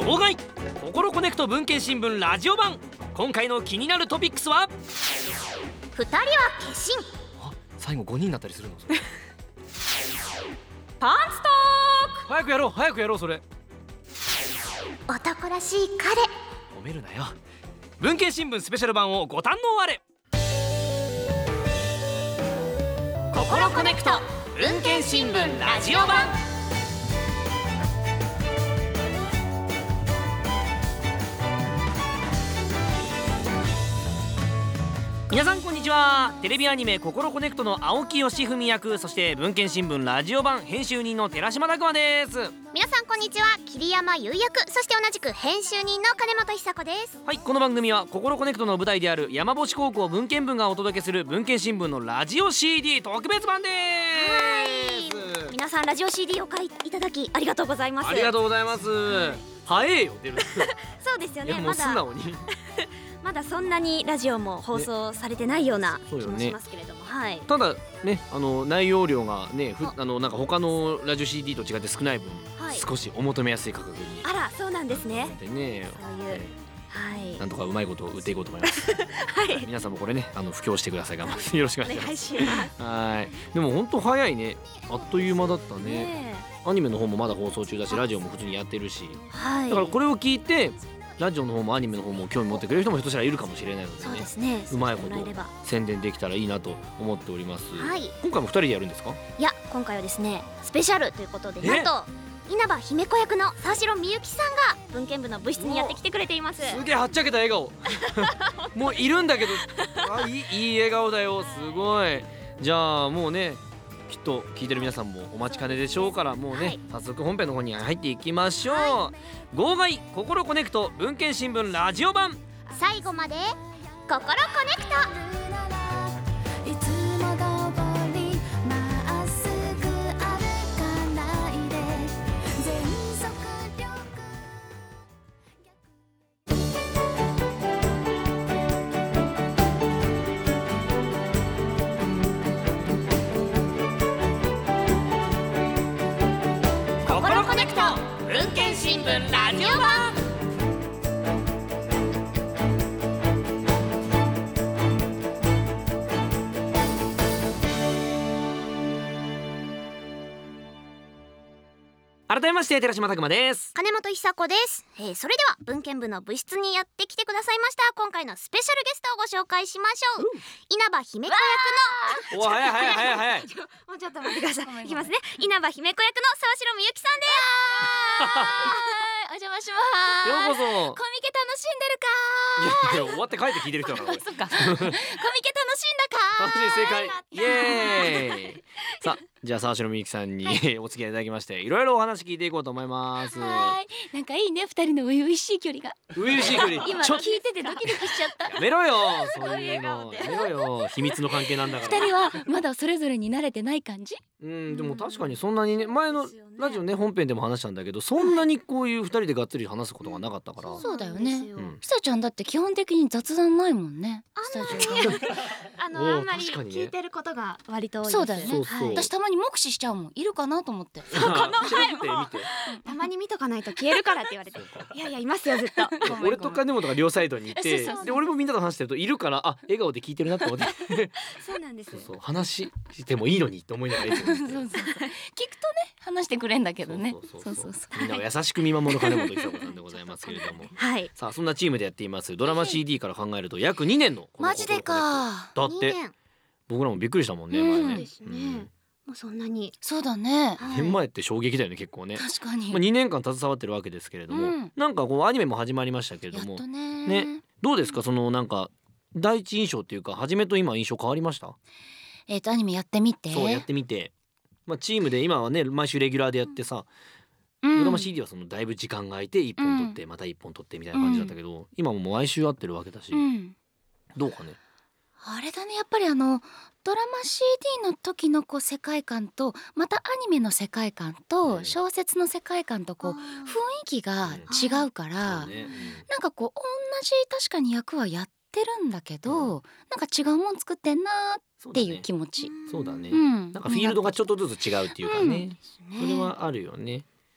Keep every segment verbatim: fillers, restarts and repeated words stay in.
号外心コネクト文献新聞ラジオ版。今回の気になるトピックスはふたりは化身。 あ、最後ごにんになったりするのそれパンツト早くやろう早くやろうそれ。 ーク。男らしい彼。 褒めるなよ。文献新聞スペシャル版をご堪能あれ。心コネクト文献新聞ラジオ版。皆さんこんにちは。テレビアニメ心コネクトの青木義文役、そして文献新聞ラジオ版編集人の寺島拓磨です。 皆さんこんにちは。桐山優役、そして同じく編集人の金本久子です。 はい、この番組は心コネクトの舞台である山星高校文献部がお届けする文献新聞のラジオ シーディー 特別版です。 皆さんラジオ シーディー をお買いいただきありがとうございます。 ありがとうございます。早えよ出るそうですよね。 いやもう素直にまだそんなにラジオも放送されてないような気そうよねもしますけれども、はい。 ただね、あの内容量がねふあのなんか他のラジオ シーディー と違って少ない分、 はい、 少しお求めやすい価格にあら、そうなんですね。 でね、 そういう、はい、 なんとかうまいことを売っていこうと思いますはい、 皆さんもこれねあの布教してください。頑張ってよろしくお願いします。 お願いします。 はい。でも本当早いね。あっという間だったね。 ねアニメの方もまだ放送中だし、ラジオも普通にやってるし、 はい。 だからこれを聞いてラジオの方もアニメの方も興味持ってくれる人もひょっとしたらいるかもしれないのでね。 そうですね。 うまいことそうしてもらえれば宣伝できたらいいなと思っております。 はい。 今回もふたりでやるんですか？ いや、今回はですねスペシャルということで、 えなんと稲葉姫子役の沢城みゆきさんが文献部の部室にやってきてくれています。 すげえはっちゃけた笑顔もういるんだけど、あ、いい、いい笑顔だよ。すごい。じゃあもうねきっと聞いてる皆さんもお待ちかねでしょうから、もうね、はい、早速本編の方に入っていきましょう。はい、号外心コネクト文献新聞ラジオ版。 最後まで心コネクト。文献新聞ラジオ版。 改めまして寺島拓磨です。 金本久子です。えー、それでは文献部の部室にやってきてくださいました今回のスペシャルゲストをご紹介しましょう。うん、稲葉姫子役のお、早い早い早い早いもうちょっと待ってください。いきますね。稲葉姫子役の沢城みゆきさんです。お邪魔します。 ようこそ。 コミケ楽しんでるか。 いやいや終わって帰って聞いてる人だからそっかコミケ楽しんだか。 楽しい正解。イエーイさあ、じゃあ沢城みゆきさんに、はい、お付き合いいただきましていろいろお話聞いていこうと思います。 はい、なんかいいね、二人の初々しい距離が。 初々しい距離今聞いててドキドキしちゃった。 やめろよそういうのやめろよ、秘密の関係なんだから。 二人はまだそれぞれに慣れてない感じ。 うん、でも確かにそんなにね、前のラジオね本編でも話したんだけど、そんなにこういう二人でがっつり話すことがなかったから。 そうだよね。 うん、 ひさちゃんだって基本的に雑談ないもんね。スタジオがあのあんまり聞いてることが割と多いです。 そうだよね。 そうそう、 私たまに目視しちゃうもん。いるかなと思って。 この前も見てたまに見とかないと消えるからって言われて、いやいやいますよずっと。 俺と金本が両サイドにいて、で俺もみんなと話してるといるから、あ、笑顔で聞いてるなって思ってそうなんです。 そうそう、話してもいいのにって思いながらいつも見てる。 そうそう聞くとね話してくれんだけどね。 そうそうそうそう、みんなを優しく見守る金本久子さんでございますけれどもはい。 さあ、そんなチームでやっていますドラマ シーディー から考えると約にねんのこのマジでか。 だって僕らもびっくりしたもんね、前ね。 ですね。もうそんなに。 そうだね。 年前って衝撃だよね、結構ね。 確かに。 まあ、にねんかん携わってるわけですけれども、うん、なんかこうアニメも始まりましたけれども、 やっとね。 ね、どうですか、そのなんか第一印象っていうか、初めと今印象変わりました？ えっとアニメやってみて。 そうやってみて、まあチームで今はね毎週レギュラーでやってさ、うん、ドラマ シーディー はそのだいぶ時間が空いていっぽん撮って、うん、またいっぽん撮ってみたいな感じだったけど、うん、今ももう毎週会ってるわけだし、うん、どうかね。 あれだね、やっぱりあのドラマ シーディー の時のこう世界観とまたアニメの世界観と小説の世界観とこう雰囲気が違うから、なんかこう同じ確かに役はやってるんだけど、なんか違うもん作ってんなっていう気持ち。 そうだね、うん、なんかフィールドがちょっとずつ違うっていうかね、それはあるよね。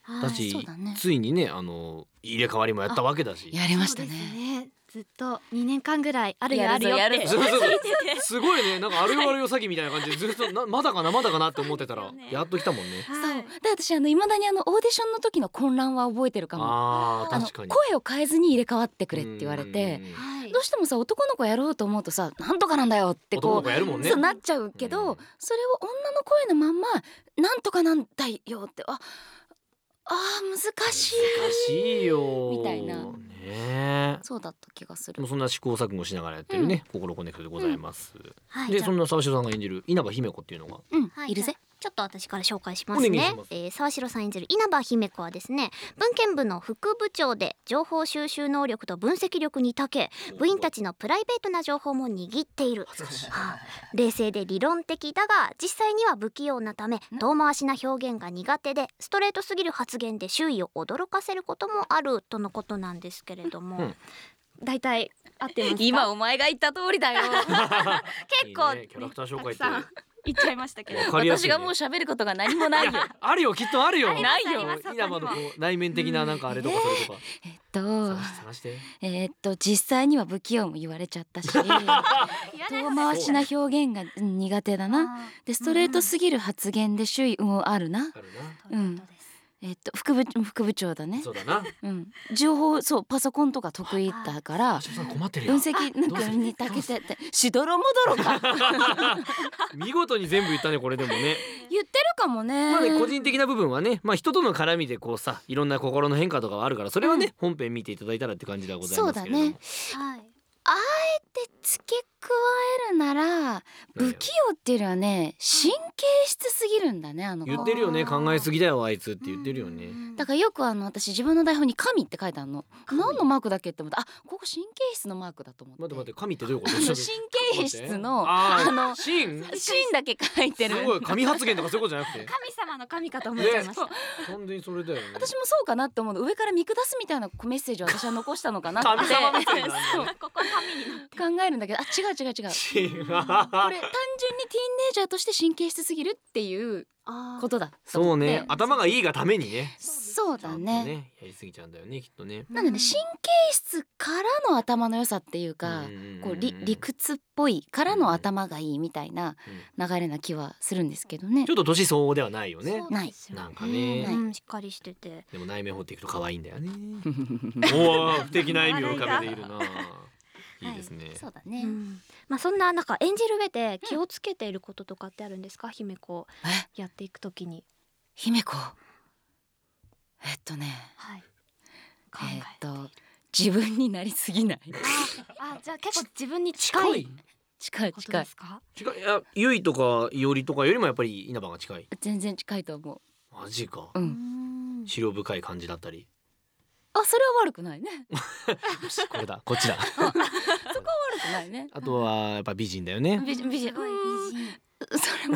はいだし、 そうだねついにねあの入れ替わりもやったわけだし。 やりましたそうですね。 ね。ずっとにねんかんぐらいあるよあるよってやるぞやるぞそうそうそう聞いててすごいね、なんかあるよあるよ詐欺みたいな感じでずっとなまだかなまだかなって思ってたら、 そうですよねやっと来たもんね。 そうはいで私あの未だにあのオーディションの時の混乱は覚えてるかも。あのあー確かに声を変えずに入れ替わってくれって言われて、 うんはいどうしてもさ男の子やろうと思うとさなんとかなんだよって男のこう子やるもんね。 そうなっちゃうけど、 うんそれを女の声のまんまなんとかなんだよってああー難しい難しいよみたいなねえ。 そうだった気がするもう。そんな試行錯誤しながらやってるね、心コネクトでございます。 はいじゃあでそんな沢城さんが演じる稲葉姫子っていうのがうん、 はいいるぜ。 ちょっと私から紹介しますお願いねします。 えー、沢城さん演じる稲葉姫子はですね、文献部の副部長で情報収集能力と分析力に長け、部員たちのプライベートな情報も握っている。はあ、冷静で理論的だが実際には不器用なため遠回しな表現が苦手でストレートすぎる発言で周囲を驚かせることもあるとのことなんですけれども、 うんだいたい合ってますか？ 今お前が言った通りだよ。 結構いいねキャラクター紹介ってたくさん言っちゃいましたけどわかりやすいね私がもう喋ることが何もないよ。 あるよきっとあるよ。 ないよこう稲葉のこう内面的ななんかあれとかそれとかえっと探して探して。 えーっと実際には不器用も言われちゃったし遠回しな表現がうん苦手だな。でストレートすぎる発言で周囲うんあるな。 あるうんえっと副部副部長だな。 ね。 そうだな。 うん情報そうパソコンとか得意だから沢城さん困ってるよ分。析なんかに長けててしどろもどろか見事に全部言ったねこれでもね。 言ってるかもね。 まあね個人的な部分はね、まあ人との絡みでこうさいろんな心の変化とかはあるからそれはね、本編見ていただいたらって感じではございますけれども。 そうだねはいで付け加えるなら不器用っていうよりはね神経質すぎるんだねあの子。 言ってるよね考えすぎだよあいつって言ってるよね。 だからよくあの私自分の台本に神って書いてあるの。何のマークだっけって思ってあここ神経質のマークだと思って。 待って待って神ってどういうこと？ あの神経質のあーあの神神だけ書いてる。 すごい神発言とかそういうことじゃなくて神様の神かと思っちゃいました、 ね完全にそれだよね。 私もそうかなって思うの上から見下すみたいなメッセージを私は残したのかなって神様目線なんだそうここ神になって考えるんだけどあ違う違う違う違うこれ単純にティーンネイジャーとして神経質すぎるっていうあことだとそう思ってね頭がいいがためにねそうだちゃんとねやりすぎちゃうんだよねきっとね。 なんでね神経質からの頭の良さっていうかうんこう理理屈っぽいからの頭がいいみたいなうん流れな気はするんですけどねちょっと年相応ではないよね。 そうですよねなんかねうん、しっかりしててでも内面掘っていくと可愛いんだよね。おお不敵な意味を浮かべているな。いいですね。 そうだねうんまあそんななんか演じる上で気をつけていることとかってあるんですか、姫子えやっていくときに。 姫子えっとねはい。考ええっと自分になりすぎないあ、あじゃあ結構自分に近いこと近い近いですか。 近い。いやゆいとかいおりとかよりもやっぱり稲葉が近い。 全然近いと思マジか。 うううんん。 資料深い感じだったり。 あそれは悪くないねこれだこっちだ。 そこは悪くないねあとはやっぱ美人だよね。 美人美人すごい美人。 それも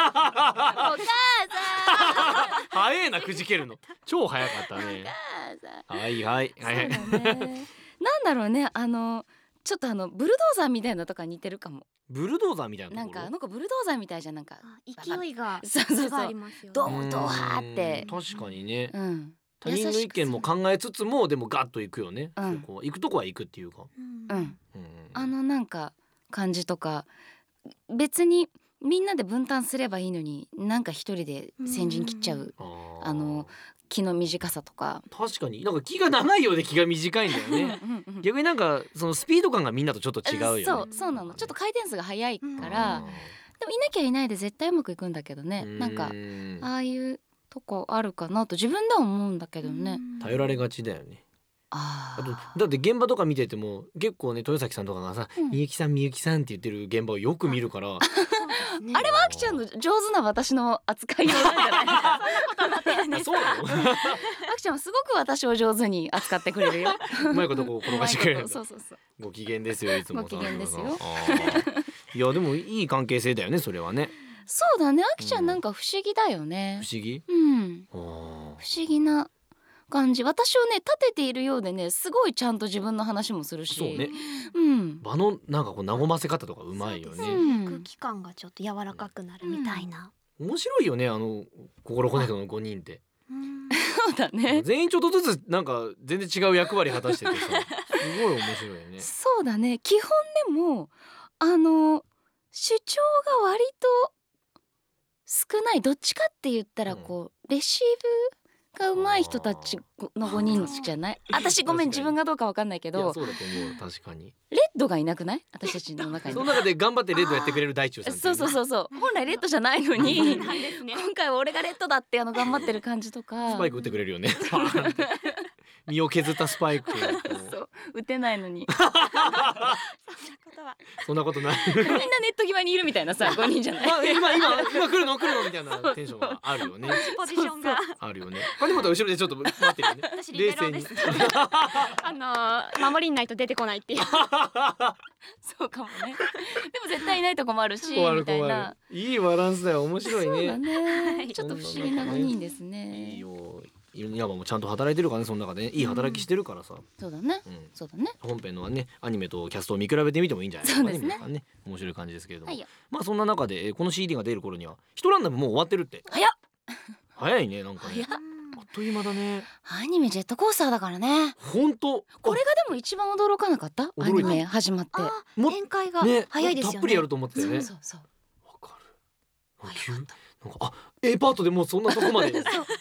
早えなくじけるの。超早かったね。はいはいそうはい。 だねなんだろうねあのちょっとあのブルドーザーみたいなのとか似てるかもブルドーザーみたいなところ。 なんかあの子ブルドーザーみたいじゃんなんかあ勢いがそうそうそうすごいありますよね。 ドードハーってうん確かにね。 うん他人の意見も考えつつもでもガッと行くよね。 うんそこ行くとこは行くっていうか。 うんうんうんあのなんか感じとか別にみんなで分担すればいいのになんか一人で先陣切っちゃうあーあの気の短さとか確かになんか気が長いようで気が短いんだよね。 うんうんうん逆になんかそのスピード感がみんなとちょっと違うよね。 そうそうなのちょっと回転数が速いから、 あでもいなきゃいないで絶対うまくいくんだけどねーなんかうんああいうとこあるかなと自分では思うんだけどね。 頼られがちだよね。 ああとーだって現場とか見てても結構ね豊崎さんとかがさうん 「みゆきさんみゆきさん」って言ってる現場をよく見るからああれはあきちゃんの上手な私の扱いようなんじゃないあそうなのあきちゃんはすごく私を上手に扱ってくれるよ。 うまいことこう転がしてくれるんだそうそうそう。 ご機嫌ですよいつもご機嫌ですよあーいやでもいい関係性だよねそれはね。 そうだねあきちゃんなんか不思議だよね不。思議うんあー不思議な感じ私をね立てているようでねすごいちゃんと自分の話もするしそうねうん場のなんかこう和ませ方とかうまいよそうですね。 うん空気感がちょっと柔らかくなるみたいな。 面白いよねあの心コネクトのごにんって。 うんそうだね全員ちょっとずつなんか全然違う役割果たしててさすごい面白いよね。 そうだね基本でもあの主張が割と少ないどっちかって言ったらこう、レシーブが上手い人たちのごにんじゃない私ごめん自分がどうかわかんないけいやどそうだと思う確かに。 レッドがいなくない私たちの中にその中で頑張ってレッドやってくれる大中さんっていそうそうそうそう本来レッドじゃないのになんですね。 今回は俺がレッドだってあの頑張ってる感じとかスパイク打ってくれるよねパーンって身を削ったスパイクをこうそう打てないのにことはそんなことないみんなネット際にいるみたいなさごにんじゃないまあ今今今来るの来るのみたいなテンションがあるよね。 ポジションがあるよね。金本は後ろでちょっと待ってるよね。 私リベロです。あのー守りにないと出てこないっていう。 そうかもねでも絶対いないとこもあるし困るみたい困なる。いいバランスだよ面白いそうだね。 ねちょっと不思議なごにんですねいいよ。いわばもちゃんと働いてるからねその中でねいい働きしてるからさ。 そうだねうんそうだね本編のはねアニメとキャストを見比べてみてもいいんじゃないですかね。 そうですね皆さんね面白い感じですけれども。 はいよまあそんな中でえーこの シーディー が出る頃には一ランダムもう終わってるって。 早っ早いねなんかね。 早っあっという間だね。 アニメジェットコースターだからね本当。 これがでも一番驚かなかったア驚いたニメ始まってあも展開がね早いですよね。 たっぷりやると思ってたよね。 そうそうわかる。急なんかあ A パートでもうそんなとこまで。 飛び降り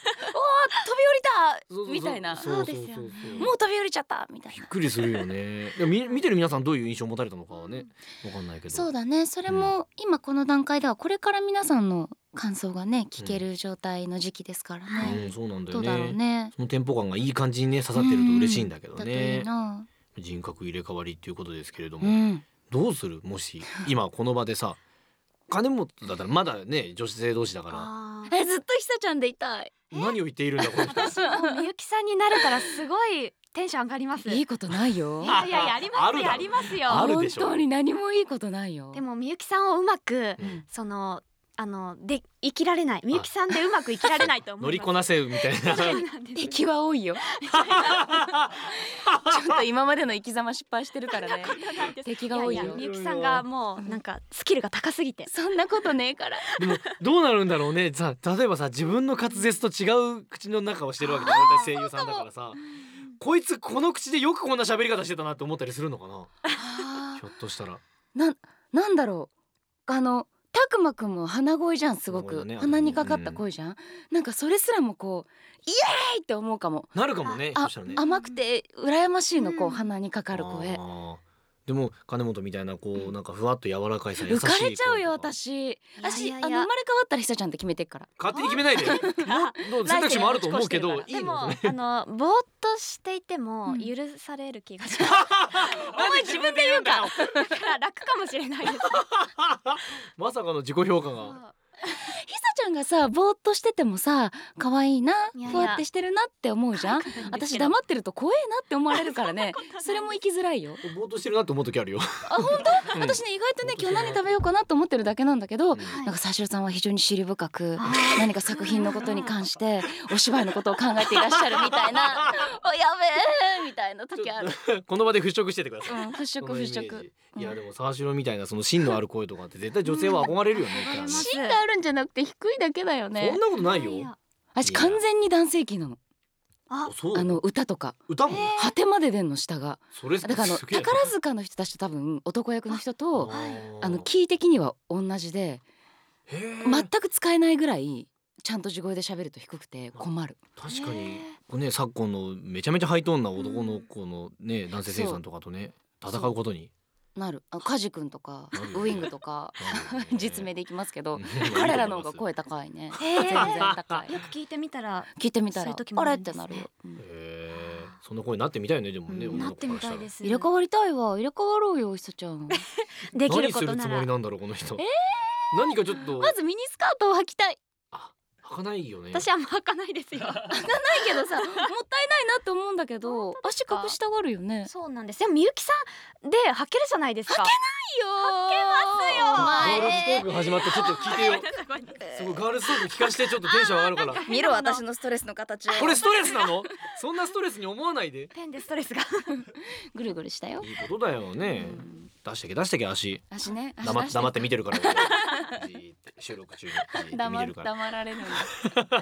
そうそうそうたみたいなそうそうそうそうそうですよねもう飛び降りちゃったみたいなびっくりするよね。でも見見てる皆さんどういう印象を持たれたのかはねわかんないけど。 そうだねそれも今この段階ではこれから皆さんの感想がね聞ける状態の時期ですからね、 うんそうなんだよどうだろうね。 ねそのテンポ感がいい感じにね刺さってると嬉しいんだけどだといいね。 な人格入れ替わりっていうことですけれども、 うんどうするもし今この場でさ金本だったらまだね女性同士だかあえずっとひさちゃんでいたいら何を言っているんだこの人。 私もうみゆきさんになれたらすごいテンション上がります。 いいことないよいやいやいやありますよあるだろありますよ。 あるでしょ本当に何もいいことないよでもみゆきさんをうまくうんそのあので生きられないみゆきさんでうまく生きられないと思います。 乗りこなせるみたいな。 そうなんです。 敵は多いよちょっと今までの生き様失敗してるからね敵が多いよややみゆきさんがもうなんかスキルが高すぎて。 そんなことねえからでもどうなるんだろうね。さ例えばさ自分の滑舌と違う口の中をしてるわけで俺たち声優さんだからさこいつこの口でよくこんな喋り方してたなって思ったりするのかなあひょっとしたら。 ななんだろうあのたくまくんも鼻声じゃんすごく、 鼻声だね鼻にかかった声じゃん、なんかそれすらもこうイエーイって思うかもなるかもね。 あそしたらね。 甘くて羨ましいのこう、 うん鼻にかかる声あーでも金本みたいなこうなんかふわっと柔らかいさ優しい浮かれちゃうよ声とか私私いやいやいやあの生まれ変わったらひさちゃんって決めてっから勝手に決めないでもうどう選択肢もあると思うけどいいでものね。 あのぼーっとしていてもうん許される気がします。 お前自分で言うかだから楽かもしれないです。 まさかの自己評価が。 ひさちゃんがさぼーっとしててもさ可愛いないやいやふわってしてるなって思うじゃん私黙ってると怖えなって思われるからねそれも生きづらいよぼーっとしてるなって思う時あるよ。 あ本当、 うん私ね意外とね今日何食べようかなと思ってるだけなんだけど、 うんなんか沢城さんは非常に思慮深くあー何か作品のことに関してお芝居のことを考えていらっしゃるみたいなおやべえみたいな時ある、 この場で払拭しててください。 うん、払拭このイメージ払拭いやでも沢城みたいなその芯のある声とかって絶対女性は憧れるよね。 うん一回ねし芯があるんじゃなくて低いだけだよねそんなことないよ。 いや私完全に男性器なのあそうあの歌とか歌もえ果てまで出んの下がそれだからあのすげえな宝塚の人たちと多分男役の人とあーあのキー的には同じでへー全く使えないぐらいちゃんと地声で喋ると低くて困る確かにね昨今のめちゃめちゃハイトーンな男の子のね男性声優さんとかとね戦うことになるあカジ君とかなるよねウィングとかなるよね実名でいきますけどうん彼らの方が声高いねへー全然高いよく聞いてみたら聞いてみたらそういう時もあれっあるんですねてなるよ、うんへえそんな声になってみたいよねでもね、 うん女なっての子からしたらみたいです。 入れ替わりたいわ入れ替わろうよひさちゃんできる何すことならるつもりなんだろうこの人、 え何かちょっとまずミニスカートを履きたい履かないよね私はあんま履かないですよ。 ないけどさもったいないなって思うんだけど本当ですか足隠したがるよねそうなんです。でもみゆきさんで履けるじゃないですか。履けいよますよガールズトー前ク始まってちょっと聞いてよすごいガールズトーク聞かしてちょっとテンション上がるから見ろ私のストレスの形をこれストレスなのそんなストレスに思わないでペンでストレスが。 ぐるぐるしたよいいことだよね、 うん出してけ出してけ足足ね足黙っ出して黙って見てるから俺じーって収録中にじーって見黙てるから黙られるんだ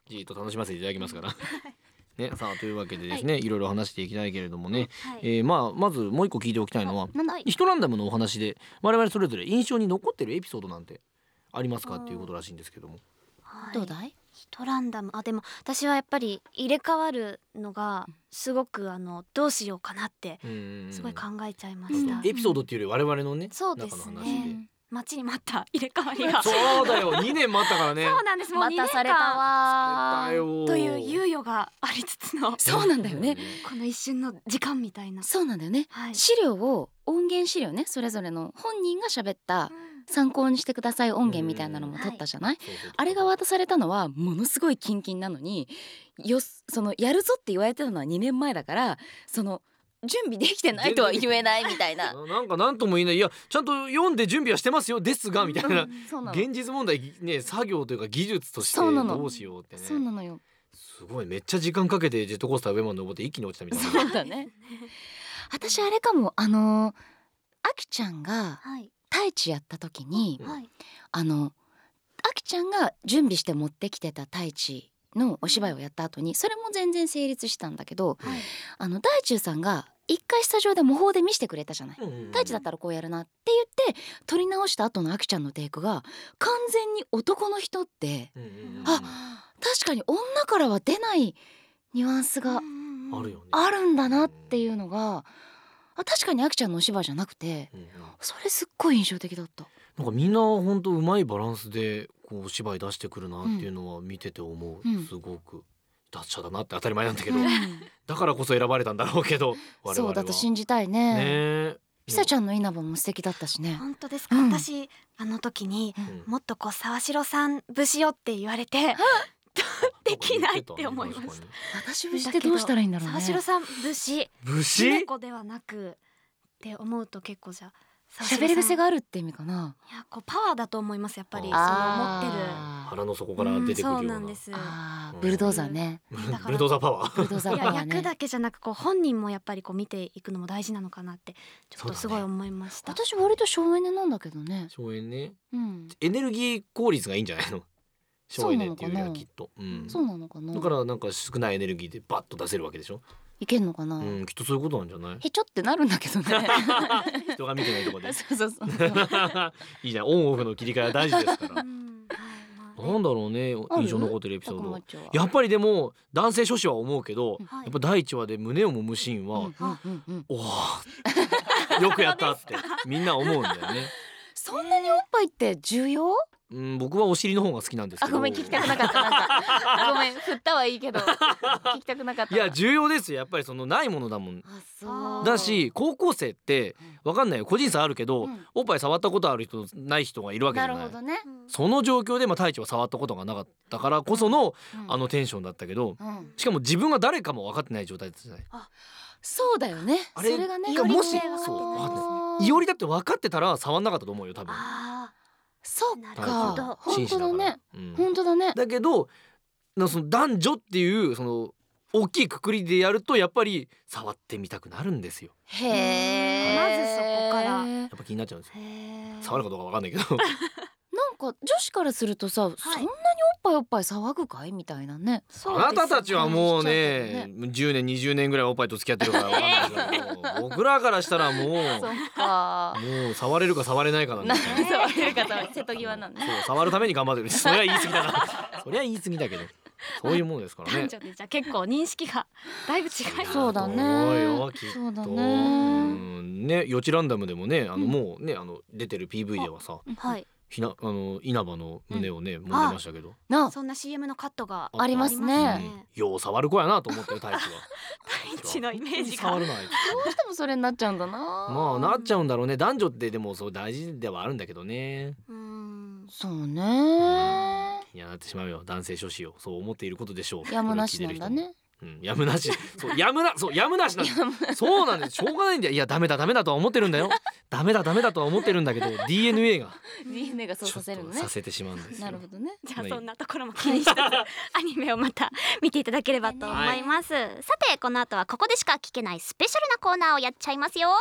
じっと楽しませていただきますからね、さあというわけでですね、はい、いろいろ話していきたいけれどもね、はい、えー、まあまずもう一個聞いておきたいのは、ヒトランダムのお話で我々それぞれ印象に残ってるエピソードなんてありますかっていうことらしいんですけども、 はい、 どうだい？ ヒトランダム、あでも私はやっぱり入れ替わるのがすごくあのどうしようかなってすごい考えちゃいました。 エピソードっていうより我々のね、 そうですね、 中の話で待ちに待った入れ替わりがそうだよにねん待ったからねそうなんです、もうにねんかん待たされたわという猶予がありつつのそうなんだよね、 この一瞬の時間みたいな。 そうなんだよね、 はい、 資料を音源資料ね、それぞれの本人が喋った参考にしてください音源みたいなのも取ったじゃない、はい、あれが渡されたのはものすごいキンキンなのに、よそのやるぞって言われてたのはにねんまえだから、その準備できてないとは言えないみたいななんか何とも言えない、いやちゃんと読んで準備はしてますよですがみたいな、うん、現実問題ね、作業というか技術としてどうしようってね、 そうなのよ、 すごいめっちゃ時間かけてジェットコースター上まで登って一気に落ちたみたいな。 そうだね私あれかも、あのあきちゃんが太一やった時に、はい、あのあきちゃんが準備して持ってきてた太一のお芝居をやった後にそれも全然成立したんだけど、はい、あの大中さんが一回スタジオで模倣で見せてくれたじゃない、うんうんうん、太一だったらこうやるなって言って撮り直した後のあきちゃんのテイクが完全に男の人って、うんうんうん、あ確かに女からは出ないニュアンスがあるんだなっていうのが、あ確かにあきちゃんのお芝居じゃなくて、うんうん、それすっごい印象的だった。 なんかみんな本当うまいバランスでこうお芝居出してくるなっていうのは見てて思う、うん、すごく達者だなって当たり前なんだけど、うん、だからこそ選ばれたんだろうけど我々はそうだと信じたいね。 ねひさちゃんの稲葉も素敵だったしね。 本当ですか、うん、私あの時に、うん、もっとこう沢城さん節よって言われてできないって思いました。 私節ってどうしたらいいんだろうね。 沢城さん節節猫ではなくって思うと結構じゃ喋り癖があるって意味かな。 いやこうパワーだと思いますやっぱり、その持ってる腹の底から出てくるような、うん、そうなんです。 あブルドーザーね、 ブルドーザーパワーブルドーザーパワーね。 役だけじゃなくこう本人もやっぱりこう見ていくのも大事なのかなってちょっとすごい思いました、 ね、私割と省エネなんだけどね。 省エネ、 うん、 エネルギー効率がいいんじゃないの。省エネっていうよりはきっと、うん、 そうなのかな。 だからなんか少ないエネルギーでバッと出せるわけでしょ。 いけんのかな、 うん、きっとそういうことなんじゃない。 へちょってなるんだけどね人が見てないとこでそうそうそういいじゃん、オンオフの切り替えは大事ですから、うん、なんだろうね印象残ってるエピソード。やっぱりでも男性諸子は思うけど、はい、やっぱ第一話で胸を揉むシーンは、うんうんうん、おーよくやったってみんな思うんだよねそんなにおっぱいって重要？ うん、僕はお尻の方が好きなんですけど。 あごめん聞きたくなかったなんかごめん振ったはいいけど聞きたくなかった。 いや重要ですよやっぱりそのないものだもん。 あそうだし高校生ってわかんないよ個人差あるけど、うん、おっぱい触ったことある人ない人がいるわけじゃない。 なるほどね。 その状況でまあ太一は触ったことがなかったからこその、うん、あのテンションだったけど、うん、しかも自分が誰かも分かってない状態だったじゃない。 あそうだよね。あれそれがねもしそう分かんないいおりだって分かってたら触んなかったと思うよ多分。 あそっか本当だね、うん、本当だね。 だけどその男女っていうその大きいくくりでやるとやっぱり触ってみたくなるんですよ。 へえ、 まずそこからやっぱ気になっちゃうんですよ。触るかどうか分かんないけどなんか女子からするとさ、はい、そんなにおっぱいおっぱい騒ぐかいみたいなね。 あなたたちはもうねじゅうねんにじゅうねんぐらいおっぱいと付き合ってるから分かんないけど僕らからしたらもうそっかもう触れるか触れないかなんですよ触れるか触れ瀬戸際なんで、 そう触るために頑張ってるそりゃ言い過ぎだなそりゃ言い過ぎだけどそういうものですからね。 男女でじゃ結構認識がだいぶ違います。 そうだね。そうだね。 うんねよちランダムでもねあの、うん、もうねあの出てる ピーブイ ではさ、 はい。 ひなあの稲葉の胸をね、うん、揉んでましたけど、 なそんな シーエム のカットがありますね。 よう触る子やなと思ったよ太一は太一のイメージが触るなどうしてもそれになっちゃうんだな。 まあなっちゃうんだろうね。男女ってでもそう大事ではあるんだけどね。 うんそうね。 気になってしまうよ男性諸子よそう思っていることでしょう。 やむなしなんだね。 うん、やむなしそうやむなそうやむなしなんそうなんですしょうがないんだよ。いやダメだダメだとは思ってるんだよダメだダメだとは思ってるんだけど ディーエヌエー がディーエヌエー がそうさせるのねさせてしまうんですよ。 なるほどね。 じゃあそんなところも気にしてアニメをまた見ていただければと思います、はい、さてこの後はここでしか聞けないスペシャルなコーナーをやっちゃいますよ。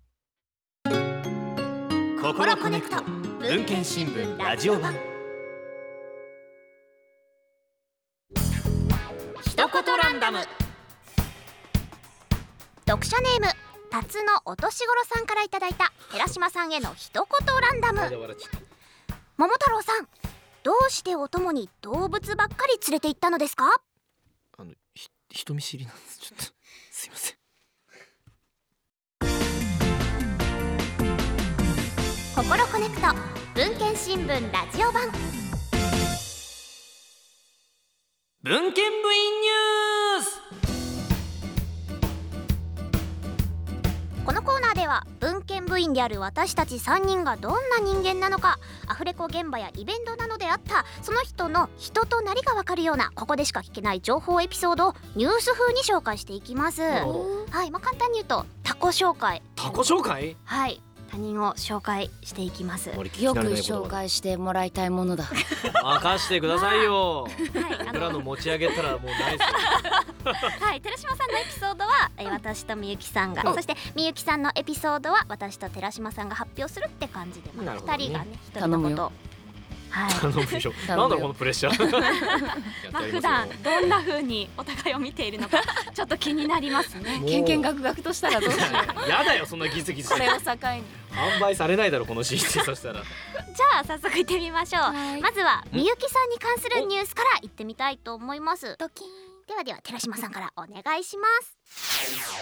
心コネクト文献新聞ラジオ版言ランダム。 読者ネーム辰野お年頃さんからいただいた寺島さんへの一言ランダム。桃太郎さん、どうしてお供に動物ばっかり連れて行ったのですか？ あのひ人見知りなんです。ちょっとすいません。 心コネクト文献新聞ラジオ版。 文献部員ニュース。 このコーナーでは文献部員である私たちさんにんがどんな人間なのか、アフレコ現場やイベントなどであったその人の人となりがわかるような、ここでしか聞けない情報エピソードをニュース風に紹介していきます。 なるほど。 はい、まあ、簡単に言うとタコ紹介。 タコ紹介。 はい、他人を紹介していきます。 あまり聞きよく慣れない言葉だ。 紹介してもらいたいものだ。 任してくださいよ。 はい、あ僕らの持ち上げたらもうないですよ。 はい、寺島さんのエピソードは、えー私とみゆきさんが、そしてみゆきさんのエピソードは私と寺島さんが発表するって感じで、まあ、 なるほどねふたりがね一人頼むよのことを、はい、 頼むよ。 頼むよなんだろうこのプレッシャー。やってまあ普やりますよ段どんな風にお互いを見ているのかちょっと気になりますね。 もうけんけんがくがくとしたらどうしよう。 やだよそんなギスギスこれをして。 境に。 販売されないだろこのシーンって。そしたらじゃあ早速行ってみましょう。 はいまずはみゆきさんに関するニュースから行ってみたいと思います。 ドキン。 ではでは寺島さんからお願いします。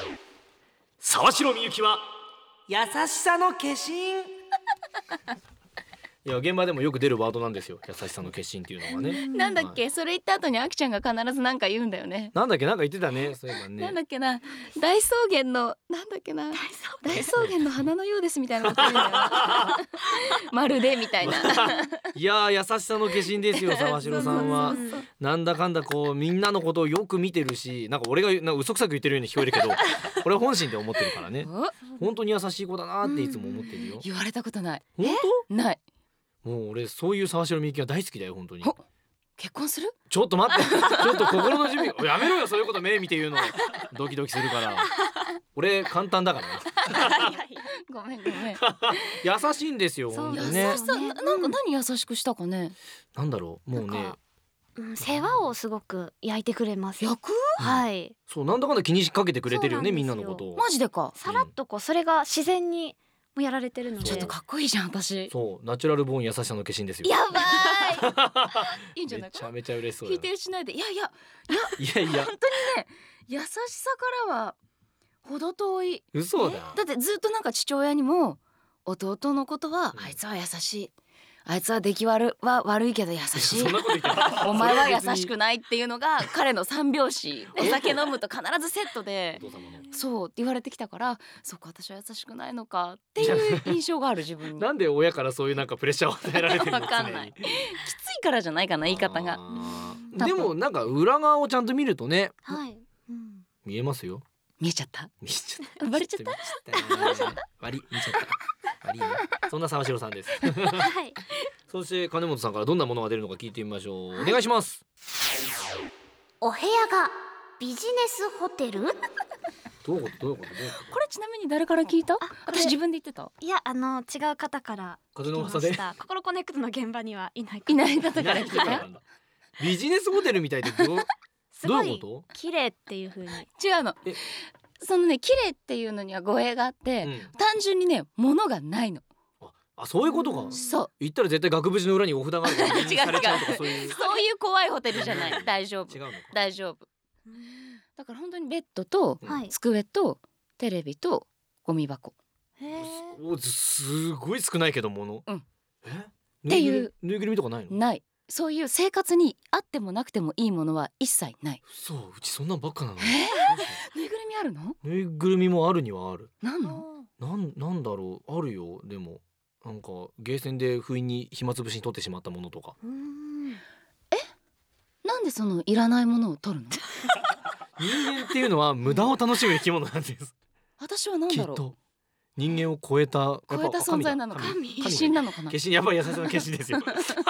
沢城みゆきは優しさの化身。いや現場でもよく出るワードなんですよ、優しさの化身っていうのはね。 なんだっけ、それ言った後にあきちゃんが必ずなんか言うんだよね。 なんだっけ、なんか言ってたね、そういえばね。 なんだっけな、大草原のなんだっけな、大草原の花のようですみたいなこと言うんだよな。まるでみたいな。 いやー優しさの化身ですよ沢城さんは。 そうそうそうなんだかんだこうみんなのことをよく見てるし、なんか俺がなんか嘘くさく言ってるように聞こえるけど俺は本心で思ってるからね。 お本当に優しい子だなっていつも思ってるよ。 言われたことない。 本ない。 当？もう俺そういう沢城みゆきが大好きだよ本当に。 お結婚する？ ちょっと待ってちょっと心の準備やめろよ、そういうこと目見て言うのドキドキするから。俺簡単だからね。 ごめんごめん。 優しいんですよそう優本当にね。 しさ、ななんか何優しくしたかね。 なんだろうもうねなんか、うん、世話をすごく焼いてくれます。 役？ はい、 そうなんだかんだ気にかけてくれてるよねそうみんなんですよなのことを。 マジでか。 さらっとこうそれが自然にもうやられてるので、 ちょっとかっこいいじゃん私。 そうナチュラルボーン優しさの化身ですよ。 やばい。いいんじゃないか。 めちゃめちゃ嬉しそうだよ。 否定しないで。いやいやいやいや本当にね、優しさからは程遠い。 嘘だ。 だってずっとなんか父親にも弟のことは、 うんあいつは優しい、あいつは出来悪は悪いけど優しいそんなこと言ってない。 お前は優しくないっていうのが彼の三拍子。お酒飲むと必ずセットでお父様の。 そうって言われてきたから、そっか私は優しくないのかっていう印象がある自分に。 なんで親からそういうなんかプレッシャーを与えられてるの？ わかんない常に。 きついからじゃないかな言い方が。 あー多分でもなんか裏側をちゃんと見るとねはい、うん、 見えますよ。 見えちゃった。 見ちゃった。 バレちゃった。 見ちゃった。悪い見ちゃった。悪いね。そんな沢城さんです。 はい、 そして金本さんからどんなものが出るのか聞いてみましょう。お願いします。 お部屋がビジネスホテル？ どういうことどういうことどういうこと。 これちなみに誰から聞いた？ これ私自分で言ってた。 いやあの違う方から風聞の噂できました。心コネクトの現場にはいないいない方いないから聞いた。 人なんだ。ビジネスホテルみたいってどうすごいどういうこ綺麗っていう風に。 違うのえ。 そのね綺麗っていうのには語弊があって、 と？うん。 単純にね物がないの。 あそういうことか。 そう。 言ったら絶対額縁の裏にお札があるから違う違う印されちゃうとかそういう。 そういう怖いホテルじゃない。大丈夫違うのか。 大丈夫。だから本当にベッドとうんはい、 机とテレビとゴミ箱。 へえ。 おすごい少ないけどもの。 うんえ？ っていうぬいぐるみぬいぐるみとかないの？ ない。そういう生活にあってもなくてもいいものは一切ない。 そううちそんなんばっかなの。 えーぬいぐるみあるの？ ぬいぐるみもあるにはある。 なんの？ なんなんだろうあるよ。でもなんかゲーセンで不意に暇つぶしに取ってしまったものとか。 うんなんでそのいらないものを取るの？ 人間っていうのは無駄を楽しむ生き物なんです。 私はなんだろう。 きっと人間を超えたやっぱ超えた存在なのか。 神だ化身なのかな。 化身やっぱり優しさの化身ですよ。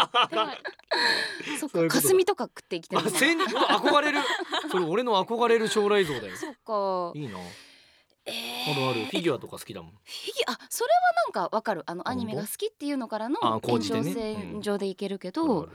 そっか、 そういうことだ霞とか食って生きてるあのかな。 千人うわ憧れる。それ俺の憧れる将来像だよ。 そっか。 いいな。 えあるあるフィギュアとか好きだもん。 フィギュア、あ、それはなんかわかる。あのアニメが好きっていうのからのあ延長講じてね線上でいけるけあど、 るある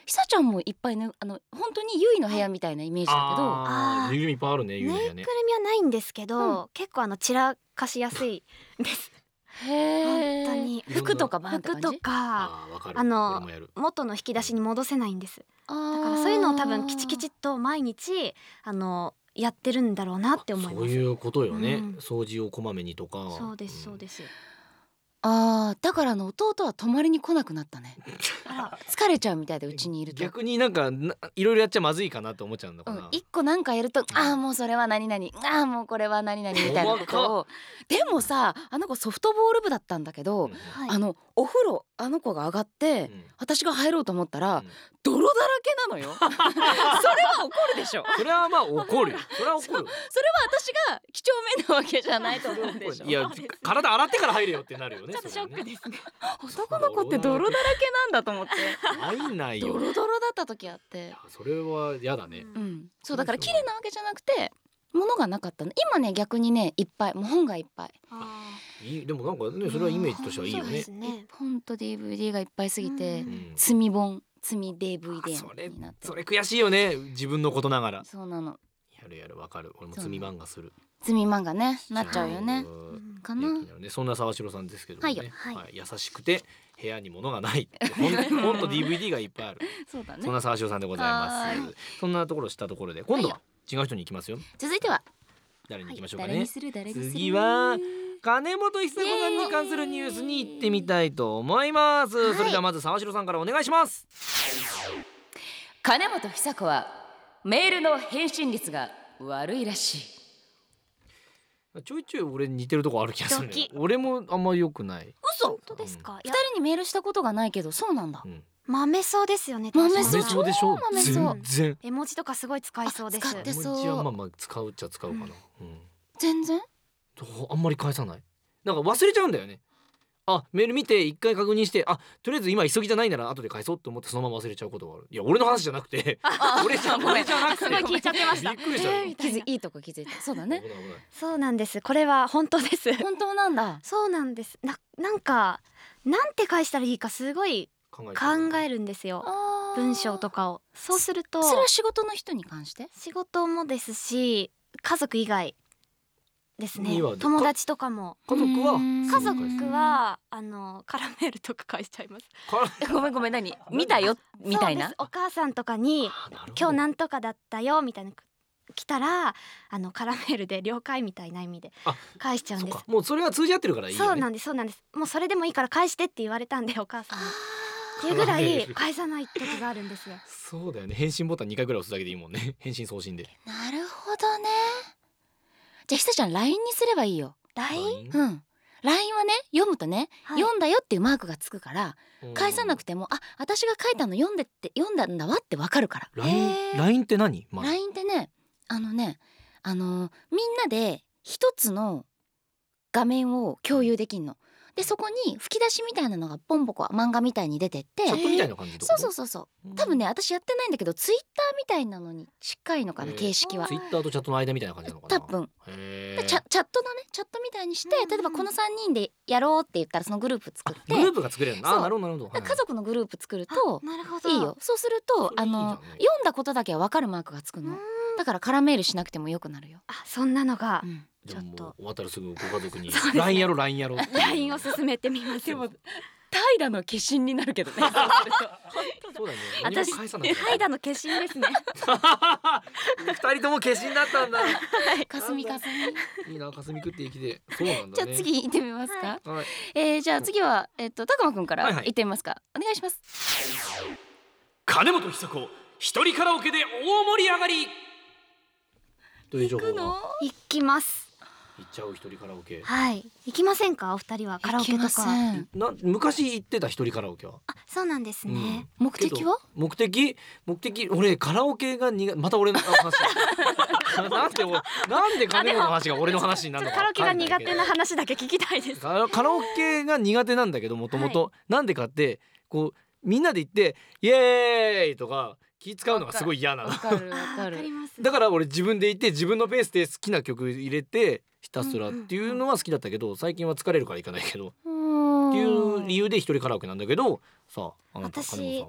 ひさちゃんもいっぱいね、あの本当にゆいの部屋みたいなイメージだけど、 あー、ぬいぐるみいっぱいあるね、ゆいの部屋ね。 ぬいぐるみはないんですけど、結構あの散らかしやすいですへー本当に。 服とかバンって感じ。 服とかあー、わかる。 あの俺もやる。 元の引き出しに戻せないんです。 だだからそういうのを多分きちきちっと毎日あのやってるんだろうなって思います。 そういうことよね、 うん掃除をこまめにとか。 そうですそうです。 あー、だからあの弟は泊まりに来なくなったね。 あら疲れちゃうみたいで、うちにいると。 逆になんかないろいろやっちゃまずいかなって思っちゃうのかな。 うん、一個なんかやると、ああもうそれは何々、ああもうこれは何々みたいなことを。でもさ、あの子ソフトボール部だったんだけど、 うんはいあのお風呂あの子が上がって、 うん私が入ろうと思ったら、 うん泥だらけなのよ。それは怒るでしょ。 それはまあ怒るよ。それは怒る。 それは私が几帳面なわけじゃないと思うでしょ。 いや、体洗ってから入れよってなるよね。 ちょっとショックですね。 男の子って泥だらけなんだと思って。 入んないよ。 ドロドロだった時あっていや、それは嫌だね。 うん、そうだから綺麗なわけじゃなくて物がなかったの。今ね逆にねいっぱい、もう本がいっぱい、 あいい、でもなんかね、それはイメージとしてはいいよそうでねす。ね。 本と ディーブイディー がいっぱいすぎて、 うんうん積み本積み ディーブイディそれー になってそれ悔しいよね、自分のことながら。 そうなの。 やるやる、わかる。俺も積み漫画する。 積み漫画ねなっちゃうよねうんかな。 元気になるね。そんな沢城さんですけどもね、 はいよはい優しくて部屋に物がない本本と ディーブイディー がいっぱいある。 そうだねそんな沢城さんでございまはす。そんなところをしたところで、今度は違う人に行きますよ。 続いては誰に行きましょうかね。 誰にする誰にする。 次は金本久子さんに関するニュースに行ってみたいと思います。 はいそれではまず沢城さんからお願いします。 金本久子はメールの返信率が悪いらしい。 ちょいちょい俺似てるとこある気がするねドキ。 俺もあんまり良くない。 嘘。 本当ですか。い二や人にメールしたことがないけどそうなんだう。ん。 豆そうですよね。 豆確かにそうそうでしょ。 豆そう全然。 絵文字とかすごい使いそうです。 あ使ってそう絵文字はまあまあ使うっちゃ使うかな。うん。 全然。 どうあんまり返さない。なんか忘れちゃうんだよね。あ、メール見て一回確認して、あ、とりあえず今急ぎじゃないなら後で返そうと思ってそのまま忘れちゃうことがある。いや、俺の話じゃなくて、俺じゃごめん俺じゃなくて、 すごい聞いちゃってましたびっくりした。 えーみたいな気づいいとこ気づいた。そうだね危。ない危ないそうなんです。これは本当です。 本当なんだ。 そうなんです。ななんかなんて返したらいいかすごい考え考える。 るんですよ。 あー文章とかを。そうするとそれは仕事の人に関して。 仕事もですし、家族以外ですねには。 友達とかも。 家族はうん家族はあのカラメールとか返しちゃいます。 かごめんごめん何見たよみたいなそうです。お母さんとかにあ、なるほど今日なんとかだったよみたいな来たらあのカラメールで了解みたいな意味であ返しちゃうんですそっか。もうそれは通じ合ってるからいいよね。 そうなんですそうなんです。もうそれでもいいから返してって言われたんでお母さんにっていうぐらカラメールい返さない時があるんですよ。 そうだよね。返信ボタンにかいぐらい押すだけでいいもんね。返信送信で。 なるほどね。じゃあひさちゃん ライン にすればいいよ。 ライン？ うん。ライン はね読むとね、 はい読んだよっていうマークがつくから返さなくて。 ても、あ私が書いたの読んでって読んだんだわってわかるから。 ラインへーラインって何？まあライン ってねあのねあのーみんなで一つの画面を共有できんの。でそこに吹き出しみたいなのがポンポコ漫画みたいに出てって、 チャットみたいな感じってこと？ そうそうそうそう多分ね私やってないんだけどツイッターみたいなのに近いのかな、 へー形式はツイッターとチャットの間みたいな感じなのかな。 多分へーでチャチャットだねチャットみたいにして、 うんうん例えばこのさんにんでやろうって言ったらそのグループ作ってグループが作れるの。あ、 そうなるほどなるほど。はい家族のグループ作るとなるほど。 いいよ。そうするとそれいいじゃんねあの読んだことだけは分かるマークがつくうーんの。だからカラメールしなくてもよくなるよ。 あそんなのがうんじゃあもうちょっと終わったらすぐご家族にそうですねライン やろ ライン やろっていう。 ラインを進めてみます。 でも怠惰の化身になるけどね。 そうだね。何も私返さなかった怠惰の化身ですね。 二人とも化身だったんだ。 かすみかすみ。 いいな、かすみ食って生きて。そうなんだね。 じゃあ次行ってみますか。 はい。 えー、じゃあ次はえっと高間くんからはいはい行ってみますか。お願いします。 金本久子一人カラオケで大盛り上がり。という情報が行きます。 行っちゃう一人カラオケ。 はい。行きませんかお二人はカラオケと行きまか。 せん。 な昔行ってた一人カラオケは。 あそうなんですね。 目的は？ 目的目的俺カラオケが苦また俺の話なんで俺なんで金本の話が俺の話になるのかカラオケが苦手なな話だけ聞きたいです。 カラカラオケが苦手なんだけどもともとなんでかってこうみんなで行ってイエーイとか気使うのがすごい嫌なのわかるわあかるわかります。 だから俺自分で行って自分のペースで好きな曲入れてひたすらっていうのは好きだったけど最近は疲れるから行かないけどっていう理由で一人カラオケなんだけどさああなた私金本さんは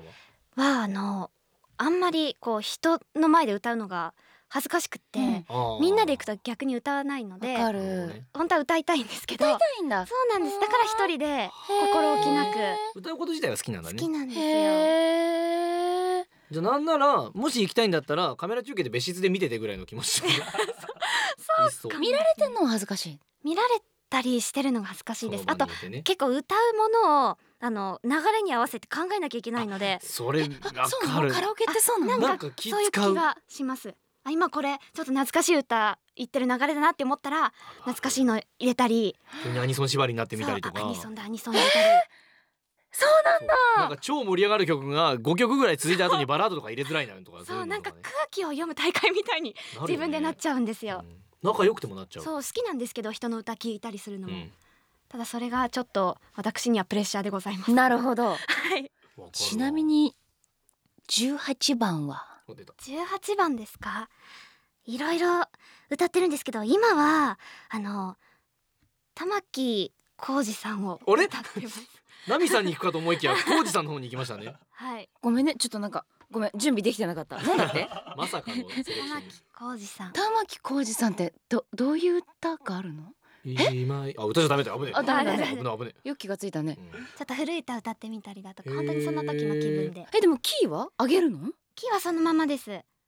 はあのあんまりこう人の前で歌うのが恥ずかしくって、 うんあーみんなで行くと逆に歌わないのでわかなるほどる。 ね本当は歌いたいんですけど、 歌いたいんだ。 そうなんです。だから一人で心置きなくへ歌うこと自体は好きなんだ好ね。 ーきなんですよ。 へー。 じゃあなんならもし行きたいんだったらカメラ中継で別室で見ててぐらいの気持ちそうそう見られてんのは恥ずかしい。 見られたりしてるのが恥ずかしいです。あとね、 結構歌うものをあの流れに合わせて考えなきゃいけないので、 それあ、 わそうなかる。 のカラオケってそうなの。 なんか気そういう使う。 気がします。あ、今これちょっと懐かしい歌言ってる流れだなって思ったら懐かしいの入れたり、 急にアニソン縛りになってみたりとか。 そうあアニソンだアニソン入れたり、 そうなんだ。 なんか超盛り上がる曲がごきょくぐらい続いた後にバラードとか入れづらいなとか。 そうなんかね空気を読む大会みたいになるよね自分でなっちゃうんですよ。 うん仲良くてもなっちゃう。 そう好きなんですけど人の歌聞いたりするのも、 うんただそれがちょっと私にはプレッシャーでございます。 なるほど。 はい。 わかるわちなみにじゅうはちばんは。 お出たじゅうはちばんですか。いろいろ歌ってるんですけど今はあの玉置浩二さんをあれ歌ってます。 ナミさんに行くかと思いきや浩二さんの方に行きましたね。 はい。 ごめんね、ちょっとなんかごめん、準備できてなかった。なんだってまさかのセレクション玉置浩二さん。 玉置浩二さんってどどういう歌があるの？ 今井あ歌じゃダメだよ危ねえあダメだね危ない危ねよく気がついたね。 え、うんちょっと古い歌歌ってみたりだとかへー本当にその時の気分で。 え、でもキーは上げるの？ キーはそのままです。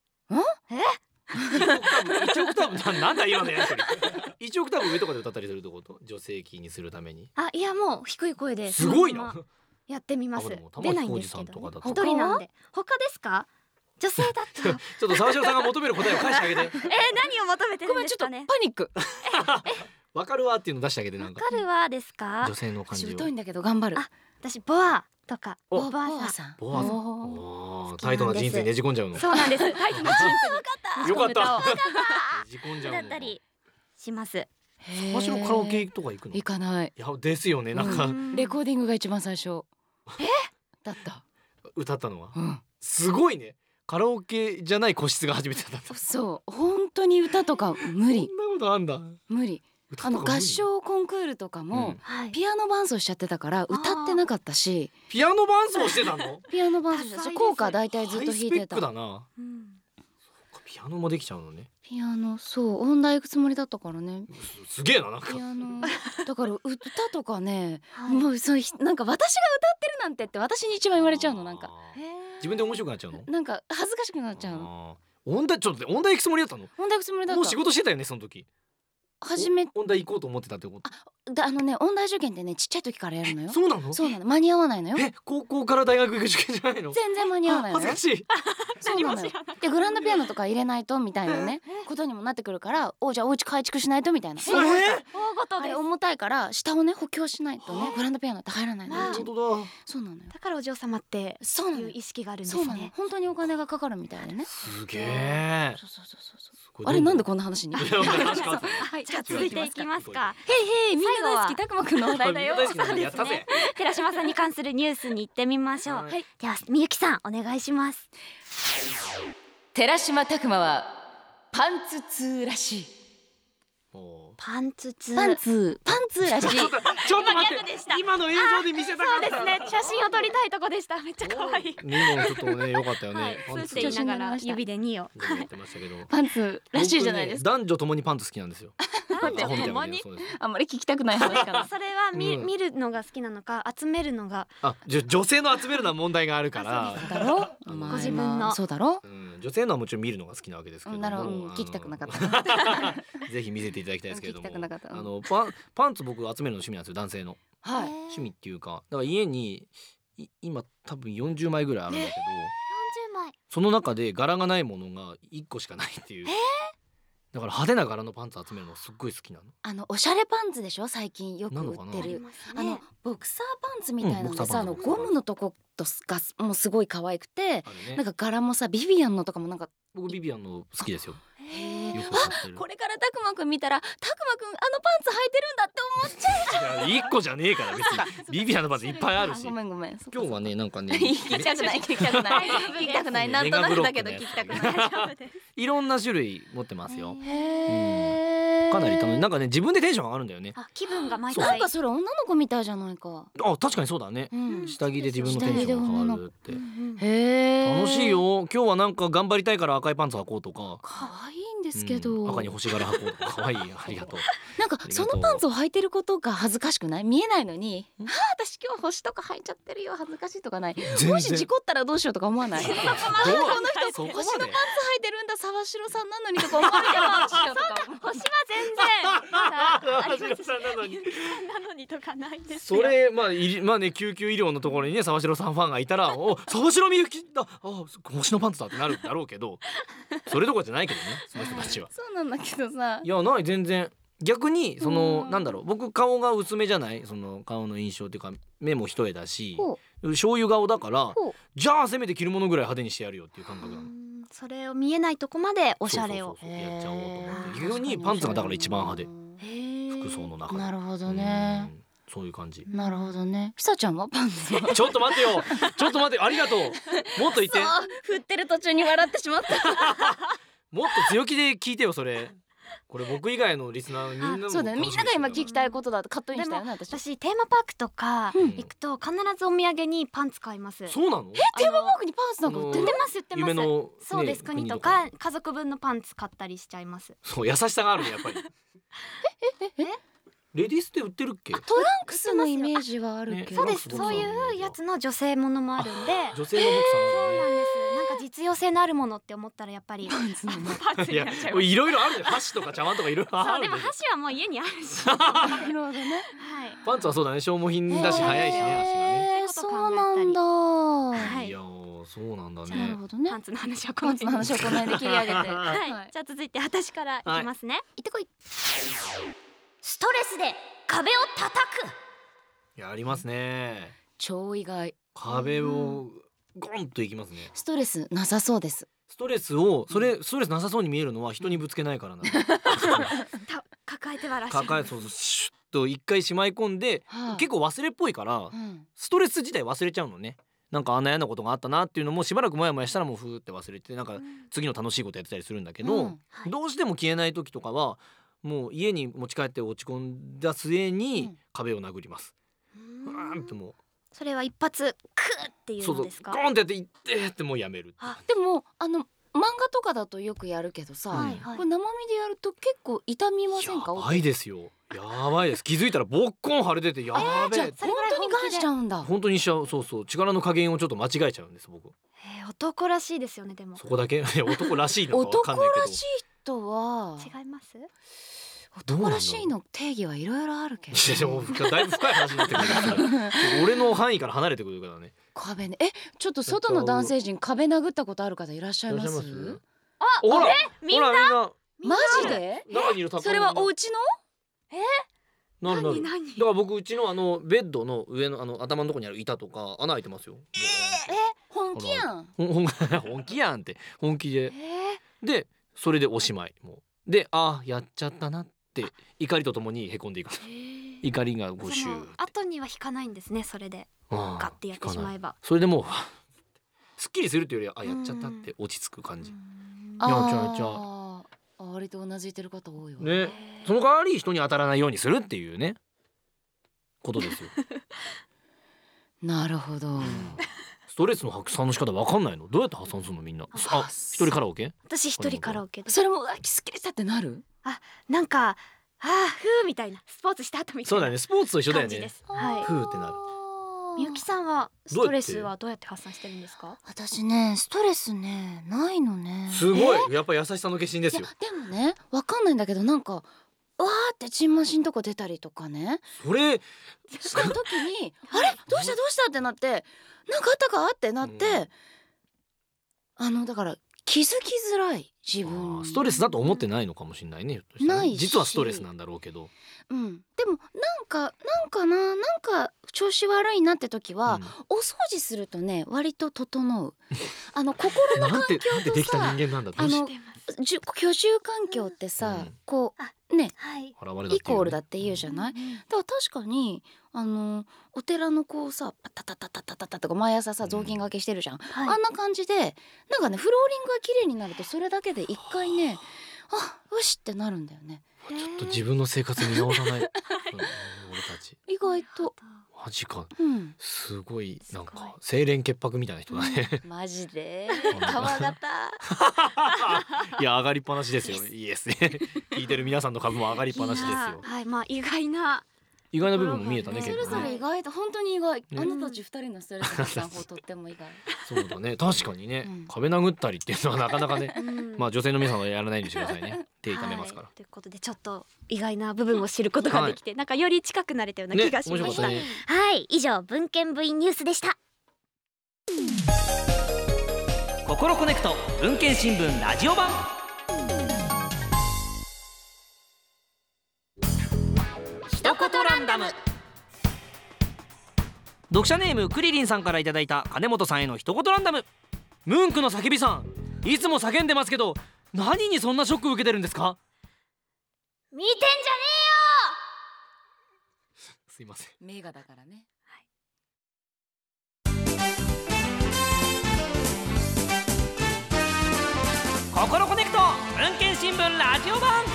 いちオクターブななんだ今のやついちオクターブ上とかで歌ったりするってこと女性キーにするためにあいやもう低い声ですごいなそのままやってみますあでも。玉出置ないんですけど、ね、 浩二さんとかだと一人なんで。他ですか？女性だと。えー、 ちょっと沢城さんが求める答えを返してあげて何を求めてるごめん、ちょっとパんですかね。 ニック。 わかるわっていうの出してあげてなんかわかるわですか女？性の感私じを太いんだけど頑張る。 あ私ボアとかおボバアさん。 さん。 ボアさんおーおータイトなジーンズにねじ込んじゃうのそうなんです。タイトなジーンズによかったねねじ込んじゃうのだったりします。 へー沢城カラオケとか行くのい行かない。 やですよねなんかうんレコーディングが一番最初。え？だった。 歌ったのはうん。 すごいねカラオケじゃない個室が初めてだったそう、本当に歌とか無理そんなことあんだ無理。あの合唱コンクールとかも、 はい。 ピアノ伴奏しちゃってたから歌ってなかったし、 ピアノ伴奏してたのピアノ伴奏した多彩です効果大体ずっと弾いてハイスペックた。 だなうんピアノもできちゃうのねピアノ、そう音大行くつもりだったからね。 すすげえななんかピアノだからう歌とかね、 はいもうそうひなんか私が歌ってるなんてって私に一番言われちゃうのなんかあーへー自分で面白くなっちゃうのなんか恥ずかしくなっちゃうの。 あー音大ちょっと待って音大行くつもりだったの音大行くつもりだった。 もう仕事してたよねその時初めお音大行こうと思ってたってことだあのね音大受験ってねちっちゃい時からやるのよ。 そうなのそうなの間に合わないのよ。 え高校から大学行く受験じゃないの全然間に合わないのよあ恥ず。かしいそうなのよ。でグランドピアノとか入れないとみたいなねことにもなってくるからおじゃあお家改築しないとみたいな。 えーあれ大事です。 重たいから下をね補強しないとねグランドピアノって入らないのまあうちに。 本当だそうなのよ。 だからお嬢様ってそうなのよ。 いう意識があるんでそうなの。 すね。 本当にお金がかかるみたいでね。 すげえそうそうそうそうそう。 すごいあれなんでこんんな話に。 いや話変わったねはい、じゃあ続いていきますか。 へいへいみんな大好き最たくまくんの話題だよ。 みんな大好きなそうですねやったぜ寺島さんに関するニュースに行ってみましょう。 はいはい、ではみゆきさんお願いします。 寺島拓磨はパンツ通らしい。 おーパンツツパンツパンツらしい。 ちょっとちょっと待って今ギャグでした今の映像で見せたかそうったですね。写真を撮りたいとこでした。めっちゃ可愛い。 今のちょっとね良かったよはいね、パンツスーって言いながら指でにを。 やってましたけどパンツらしいじゃないですか。 僕ね男女ともにパンツ好きなんですよ男女アホみたいな共にそうですあんまり聞きたくない話かな。 それは見、 うん見るのが好きなのか集めるのが。 あじゃ女性の集めるのは問題があるからだろ。 ごまあ自分のまあそうだろ。 うん、女性のはもちろん見るのが好きなわけですけれども、 なるほど、うんあの聞きたくなかった。 ぜひ見せていただきたいですけれども聞きたくなかったあのパンパンツ僕集めるの趣味なんですよ男性のはい。 趣味っていうかだから家にい今多分よんじゅうまいぐらいあるんだけど、 よんじゅうまい。 その中で柄がないものがいっこしかないっていう、だから派手な柄のパンツ集めるのすっごい好きなの。 あのおしゃれパンツでしょ最近よく売ってなのかなる。 ますあのボクサーパンツみたいなのうんボクサでさ、あのーパンツゴムのとことがもうすごい可愛くて、 あれねなんか柄もさビビアンのとかもなんか僕ビビアンの好きですよ。 へーこれからたくまくん見たらたくまくんあのパンツ履いてるんだって思っちゃう。 いや一個じゃねえから別にビビアンのパンツいっぱいあるし。 ごめんごめん。 今日はねなんかね聞きたくない聞きたくない聞きたくないなんとなくだけど聞きたくない。 いろんな種類持ってますよ。 へー、 かなり楽しい。なんかね自分でテンション上がるんだよね。 あ、気分が毎なん回かそれ女の子みたいじゃないか。 あ確かにそうだね。 うん下着で自分のテンションが変わるってへー、 楽しいよ。今日はなんか頑張りたいから赤いパンツ履こうとか、 可愛いんですけど、 うん赤に星柄履こうとか可愛いありがとう。 なんかありがとうそのパンツを履いてることが恥ずかしくない？見えないのに、はあ私今日星とか履いちゃってるよ恥ずかしいとかない？ 然もし事故ったらどうしようとか思わない？ どうこの人そこまで星のパンツ履いてるんだ沢城さんなのにとか思われてましよとか。 星は全然まだあります。 さんなのにみゆきさんなのにとかないですよ。 それまあいりまあね救急医療のところにね沢城さんファンがいたらお沢城みゆきだあ星のパンツだってなるだろうけどそれどころじゃないけどねその人たちは。 そうなんだけどさいやない全然逆にそのうんなんだろう僕顔が薄めじゃないその顔の印象っていうか目も一重だしほ醤油顔だからほうじゃあせめて着るものぐらい派手にしてやるよっていう感覚なの。 うんそれを見えないとこまでおしゃれをそうそうそうやっちゃおうと思ってへー逆にパンツがだから一番派手へー服装の中で。 なるほどね、 うんそういう感じ。 なるほどね。ひさちゃんはパンツはちょっと待ってよちょっと待ってありがとうもっと言ってそう振ってる途中に笑ってしまった。 もっと強気で聞いてよそれ。これ僕以外のリスナーみんなもそうだよみんなが今聞きたいことだってカットインしたよね私。 私テーマパークとかうん行くと必ずお土産にパンツ買います。 そうなの？ テーマパークにパンツなんか売ってんの売ってます売ってます夢の、ね、 そうです国とか家族分のパンツ買ったりしちゃいます。 そう優しさがあるねやっぱり。 ええレディースって売ってるっけ？ トランクスのイメージはあるけど、 ねそうですそうそういうやつの女性ものもあるんで女性のボクサーそうなんです。なんか実用性のあるものって思ったらやっぱりパンツなの。 パンツいやになっちゃいます。 いろいろあるね箸とか茶碗とかいろいろあそうるねでも箸はもう家にあるしなるほどね。 はいパンツはそうだね消耗品だし早いしね足がね。 えー、そうなんだ。 はいいやーそうなんだなるね。 ほどねパン。ツの話はこパンツの話をこの辺で切り上げて。 はい、 はいじゃあ続いて私からいきますね、 行ってこい。 ストレスで壁を叩く。 いやありますね。 超意外。 壁をゴンといきますね。 ストレスなさそうです。 ストレスをそれストレスなさそうに見えるのは人にぶつけないからなの。 た抱えてはらっしゃる。 抱えそうそうシュッと一回しまい込んではあ結構忘れっぽいからうん。 ストレス自体忘れちゃうのね。なんかあんな嫌なことがあったなっていうのもしばらくモヤモヤしたらもうふーって忘れてなんか次の楽しいことやってたりするんだけど、 うんはいどうしても消えない時とかはもう家に持ち帰って落ち込んだ末うにん壁を殴ります。 ううわーんってもそれは一発クーっていうそうそうのですか。 ゴーンってやっていってってもうやめる。 あでもあの漫画とかだとよくやるけどさ、 はいはいこれ生身でやると結構痛みませんか？ やばいですよ。やばいです。気づいたらボッコン腫れててやべえ。 じゃあ本当に我慢しちゃうんだ。 本当にしちゃう。そうそう力の加減をちょっと間違えちゃうんです僕。 えー男らしいですよねでも。 そこだけいや男らしいのかわか男んないけど。 らしい人は違います？ 男らしいの定義はいろいろあるけど。 いやでもだいぶ深い話になってくるから俺の範囲から離れてくるからね。 壁ね。え、ちょっと外の男性陣壁殴ったことある方いらっしゃいまいらっしゃいす？ ますあほらみんなほらみんなマジで？ 中にいるそれはお家の？ なるなる。 何何だから僕うちのあのベッドの上のあの頭のところにある板とか穴開いてますよ。 本気やん。 ほんほん本気やんって本気でえーでそれでおしまいもうであーやっちゃったなって怒りとともにへこんでいく怒りがこうシそのューって後には引かないんですねそれであーガッてやってしまえば。 それでもうすっきりするっていうよりはあやっちゃったって落ち着く感じあやっちゃうやっちゃうあー割とうなずいてる方多いわ。 ね。その代わり人に当たらないようにするっていうねことですよ。 なるほど。 ストレスの発散の仕方わかんないの？どうやって発散するのみんな？あ、一人カラオケ？ 私一人カラオケでそれもあすっきりしたってなる？ なんかあーふーみたいなスポーツした後みたいなそうだね。スポーツと一緒だよね感じで。す。はい。 ふーってなる。 みゆきさんはストレスはどうやって発散してるんですか？ 私ねストレスねないのね。 すごい。やっぱ優しさの化身ですよいや。でもねわかんないんだけどなんかわーってチンマシンとこ出たりとかねそれした時にあれどうしたどうしたってなってなんかあったかってなって、 うんあのだから気気づきづらい自あ分ーストレスだと思ってないのかもしれないね。ひょっとしたらねないし実はストレスなんだろうけど、 うん、でもなんかなんかななんか調子悪いなって時は、お掃除するとね割と整うあの心うん、 のなんて環境なんでできたとさ人間なんだ。どあうしのじゅ居住環境ってさ、 うんこあうねはい現れだっていうねイコールだって言うじゃない、だから確かにあのお寺のこうさパタタタタタタタとか毎朝さうん雑巾がけしてるじゃん、 はいあんな感じでなんかねフローリングが綺麗になるとそれだけで一回ねあよしってなるんだよね。 ちょちょっと自分の生活見直さない、うん俺たち意外と、 マジか。 うん、 すごいなんすごいか清廉潔白みたいな人だねマジで川型いや上がりっぱなしですよ。いいですね聞いてる皆さんの株も上がりっぱなしですよ。 はい、まあ意外な意外な部分も見えたねそそれ結構ね。 ぞれ意外と本当に意外、 ねあなたたち二人のストレス発散法とっても意外そうだね確かにね、 うん壁殴ったりっていうのはなかなかねうんまあ女性の皆さんはやらないようにしてくださいね。手痛めますから、 はいということでちょっと意外な部分を知ることができて、なんかより近くなれたような気がしました。 ね面白かったね。 はい以上文献部員ニュースでした。 心コネクト文献新聞ラジオ版。 一言ランダム。 読者ネームクリリンさんからいただいた金本さんへの一言ランダム。ムンクの叫びさん、いつも叫んでますけど何にそんなショック受けてるんですか？ 見てんじゃねすいません。 名画だからね。 心コネクト文献新聞ラジオ版。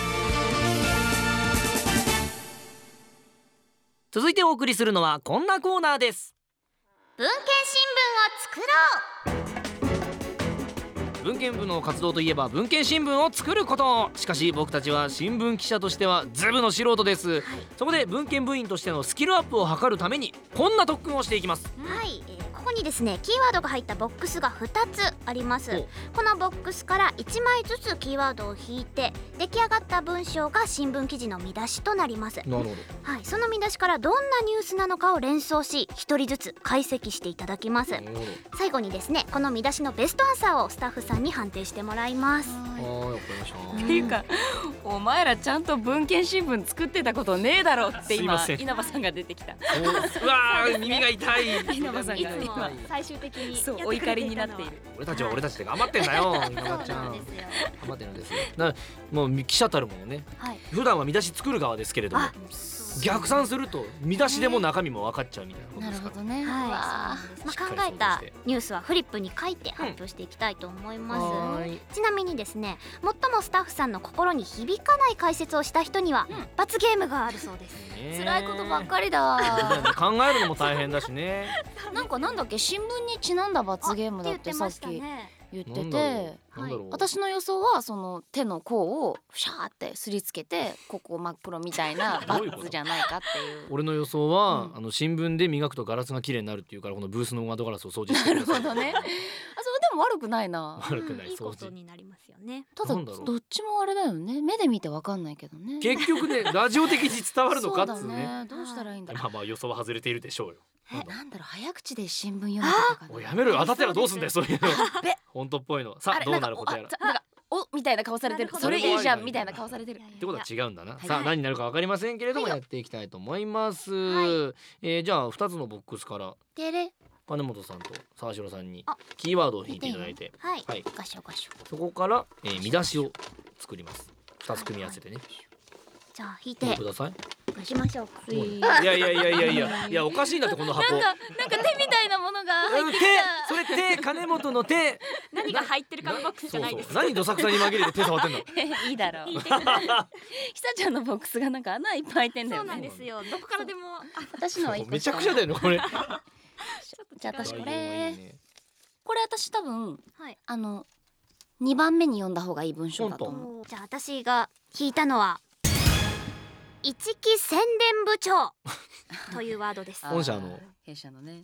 続いてお送りするのはこんなコーナーです。 えよ。文献新聞を作ろう。 文献部の活動といえば文献新聞を作ること。しかし僕たちは新聞記者としてはズブの素人です、そこで文献部員としてのスキルアップを図るためにこんな特訓をしていきます。 はい、えーここにですねキーワードが入ったボックスがふたつあります。 おこのボックスからいちまいずつキーワードを引いて出来上がった文章が新聞記事の見出しとなります。 なるほはい、その見出しからどんなニュースなのかを連想しひとりずつ解析していただきます。 どなるほ最後にですねこの見出しのベストアンサーをスタッフさんに判定してもらいます。 ど。あーわかりました。 っていうかお前らちゃんと文献新聞作ってたことねえだろって今すいません稲葉さんが出てきた。 うわー耳が痛い。 稲葉さんがいつも今最終的にそうお怒りになっている。 俺たちは俺たちで頑張ってんだよ。稲葉ちゃん。頑そうなんですよ。 張ってるんですよ。なもう記者たるものね。 はい。 普段は見出し作る側ですけれども、 あ逆算すると見出しでも中身も分かっちゃうみたいなことなですから。 るほどね。 はい、 うわまあ、 しっかり考えた想像してニュースはフリップに書いて発表していきたいと思います。 はーいちなみにですね最もスタッフさんの心に響かない解説をした人には、 うん罰ゲームがあるそうです。 ね辛いことばっかりそうだよねだ。 考えるのも大変だしね。 なんかなんだっけ新聞にちなんだ罰ゲームだってさっきね。 言ってなんだろて。 うなんだろう。 私の予想はその手の甲をシャーってすりつけてここ真っ黒みたいなバどういうことッツじゃないかっていう。 俺の予想は、 うんあの新聞で磨くとガラスが綺麗になるっていうからこのブースの窓ガラスを掃除してなるください。 ほどね。あそれでも悪くないな。 悪くないいいこ掃除。 とになりますよね。 ただなんだろうどっちもあれだよね。目で見てわかんないけどね。 結局ねラジオ的に伝わるのかっつうそうだね。 ね。どうしたらいいんだ。 まあまあ予想は外れているでしょうよ。 えなんだろう早口で新聞読むとかかな。 おいやめろよ当たったらどうすんだよそういうの。 べ本当っぽいの。さあれどうなることやら。 んかおあなんかおみたいな顔されてるなるほ。どそれいいじゃんねみたいな顔されてる。 ってことは違うんだな。 はいさあ何になるかわかりませんけれどもはいやっていきたいと思います。 はえーじゃあふたつのボックスからでれ金本さんと沢城さんにあキーワードを引いていただいて、 はい、 はいガショガショ。 そこから、えー見出しを作ります。ふたつ組み合わせてね。 じゃあ引いて見てください。 出しましょうか。 いやいやいやいやいやいやおかしいんだってこの箱。 なんかなんか手みたいなものが入ってき手それ手金本の手。 何が入ってるかのボックスじゃないです。 そうそう何どさくさに紛れて手触ってんの。 た。いいだろう。ひさちゃんのボックスがなんか穴いっぱい開いてんだそうなんよね。 ですよ。どこからでもあ私のは一個めちゃくちゃだよねこれ。 じゃあ私こいいれねこれ私多分はい。 あのにばんめに読んだ方がいい文章だと思う。 じゃあ私が引いたのは一木宣伝部長というワードです。 本社の弊社のね。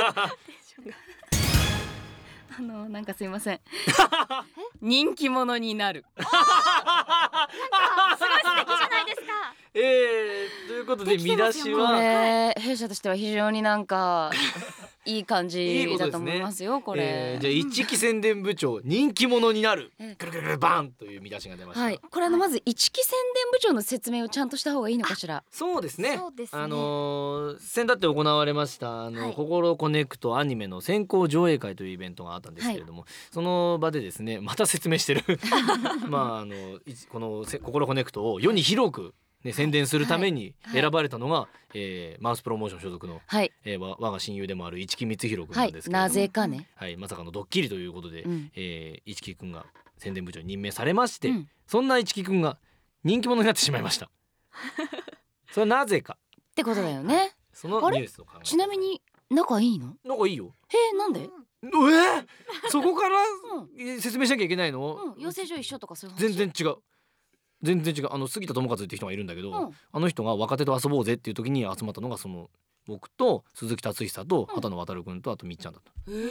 あのなんかすいません。人気者になる。 すごい素敵じゃないですか。 えー、ということで見出しこはれ弊社としては非常になんかいい感いいじことですねだと思いますよこれ、 えーじゃあ一木宣伝部長人気者になるええくるくるくるバンという見出しが出ました、 はい、これあのまず一木宣伝部長の説明をちゃんとした方がいいのかしら。 そうですねそうですねあのー先だって行われましたあの、 はい心コネクトアニメの先行上映会というイベントがあったんですけれども、その場でですねまた説明してるまああのいこのせ心コネクトを世に広く、ね、宣伝するためにはい選ばれたのが、えーマウスプロモーション所属の、 はいえーわ我が親友でもある市木光弘君はいなんですけれども、 なぜかね、 はい、まさかのドッキリということで、 うんえー、市木くんが宣伝部長に任命されまして、 うんそんな市木くんが人気者になってしまいましたそれはなぜかってことだよね。 そのあれニュースを考えてちなみに仲いいの？ なんかいいよへえ、なんで？ えー、そこからうんえー説明しなきゃいけないの、 うん、養成所一緒とかそういう話。 全然違う全然違うあの杉田智和って人がいるんだけど、 うんあの人が若手と遊ぼうぜっていう時に集まったのがその僕と鈴木達久とうん畑野渉君とあとみっちゃんだった、 へえ。で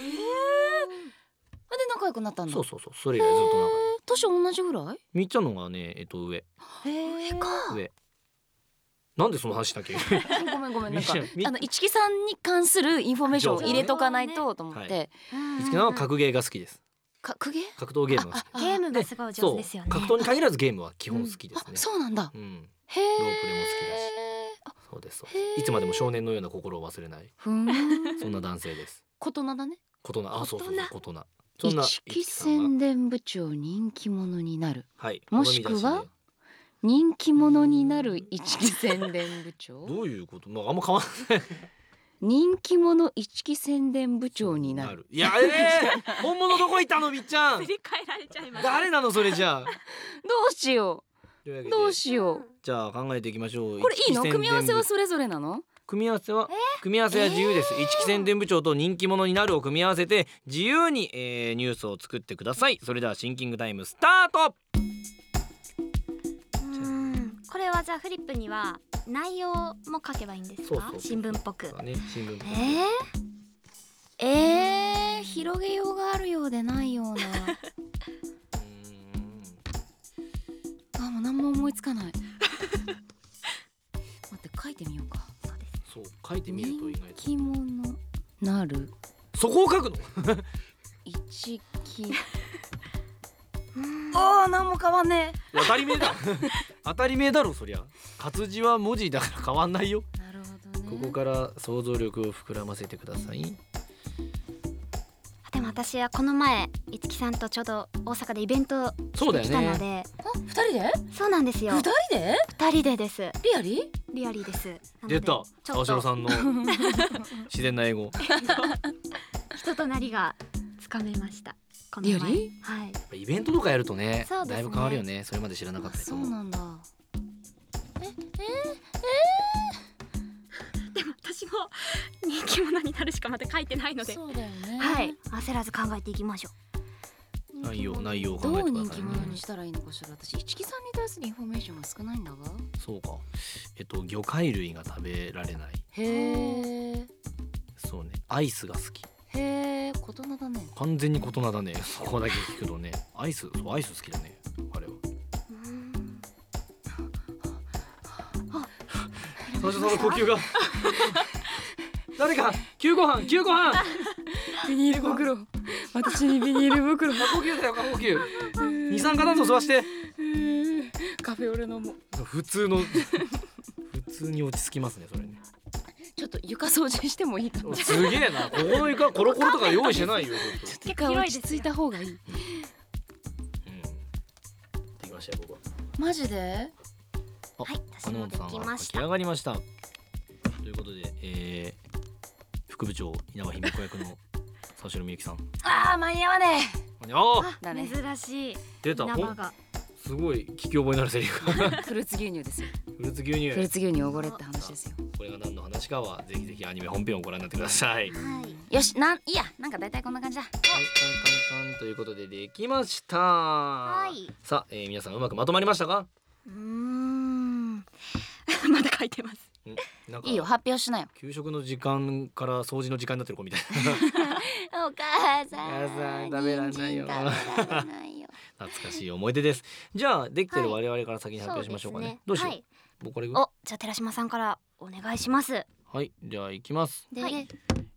仲良くなったんだ。 そうそうそうそれ以来ずっと仲良い年同じぐらい？ みっちゃんの方がねえっと上へえ。か。 上なんでその話したっけごめんごめんなんかみみあの一木さんに関するインフォメーションを入れとかないとと思っはて。 い市木さんは格ゲーが好きです格ゲー？ 格闘ゲームが好きあゲームがすごい上手ですよね。 そう格闘に限らずゲームは基本好きですあ、 ね、 そうなんだ。 うん、 へえ。 ロープレも好きだしそうですそうですいつまでも少年のような心を忘れないふーん。 そんな男性ですことなだね。 ことなあそうそうそうことなそんな一木市木さんが宣伝部長人気者になる。 はいもしくはこの見出し人気者になる一木宣伝部で長。 どういうことまああんま変わらない人気者一木宣伝部長になる。 いやえー、本物どこ行ったのみっちゃんすり替えられちゃいました。 誰なのそれじゃあどうしよう。 というわけでどうしよじゃあ考えていきましょうう。これいいの？ 一木宣伝部組み合わせはそれぞれなの？ 組み合わせは、組み合わせは自由です、一木宣伝部長と人気者になるを組み合わせて自由に、えーニュースを作ってください。それではシンキングタイムスタート。 うんこれはじゃあフリップには内容も書けばいいんですか？ そうそうそう新聞っぽく。 そうだね、新聞っぽくえー、えー、広げようがあるようでないような。 うーんあ、もう何も思いつかない。待って書いてみようか。 そう書いてみると意外と人気者なるそこを書くの一木。ああ、何も変わんね当たり前だ当たり前だろそりゃ活字は文字だから変わんないよ、 え。なるほどね。 ここから想像力を膨らませてください。 でも私はこの前五木さんとちょうど大阪でイベントそうだよ来たのねで、 あ、二人で？ そうなんですよ。 二人で？ 二人でです。 リアリ？ リアリーです。なので出たちょ沢っと城さんの自然な英語人となりがつかめました。この前リアリはい。 やっぱイベントとかやるとねそうですねだいぶ変わるよねそれまで知らなかっあ、 たりとそうなんだ。 でも私も人気者になるしかまだ書いてないので。 そうだよね。 はい。焦らず考えていきましょ内容内容を考どうえてください人気者ねにしたらいいのかしら。私一木さんに対するインフォメーションが少ないんだが。 そうかえっと魚介類が食べられないへえ。 そうねアイスが好きへえ、ことなだね。 完全に異なだねそこだけ聞くとねアイスそうアイス好きだねあれはう。うん沢城さんの呼吸が誰か救護班救護班ビニール袋。私にビニール袋。 過呼吸だよ過呼吸二酸化炭素吸わしてカフェオレ飲もう。 普通の普通に落ち着きますねそれねちょっと床掃除してもいいかな。 すげえなここの床コロコロとか用意してないよちょっと床落ち着いた方がいい。 うんできましたよ僕はマジで？ あはい私もできました書き上がりましたということで、えー、副部長稲葉姫子役の沢城みゆきさんああ、間に合わねあーえ。だね。 珍しい。 出たほん稲葉が。 すごい聞き覚えのあるセリフがフルーツ牛乳ですよ。 フルーツ牛乳フルーツ牛乳おごれって話ですよ。 これが何の話かはぜひぜひアニメ本編をご覧になってください。はい、 はい。 よし、なんいいや、なんか大体こんな感じだ。 カンカンカンということでできました。 はい。 さあ、えー、皆さんうまくまとまりましたか？ うーん。 まだ書いてます。 んなんかいいよ、発表しなよ。 給食の時間から掃除の時間になってる子みたいお母さお母さん食べらんないよ人参食べられないよ。 な懐かしい思い出です。じゃあできてる我々から先に発表しましょうかね。どうしよう。 はい。 僕これお、じゃあ寺島さんからお願いします。 はい、じゃあ行きます。 で、 はい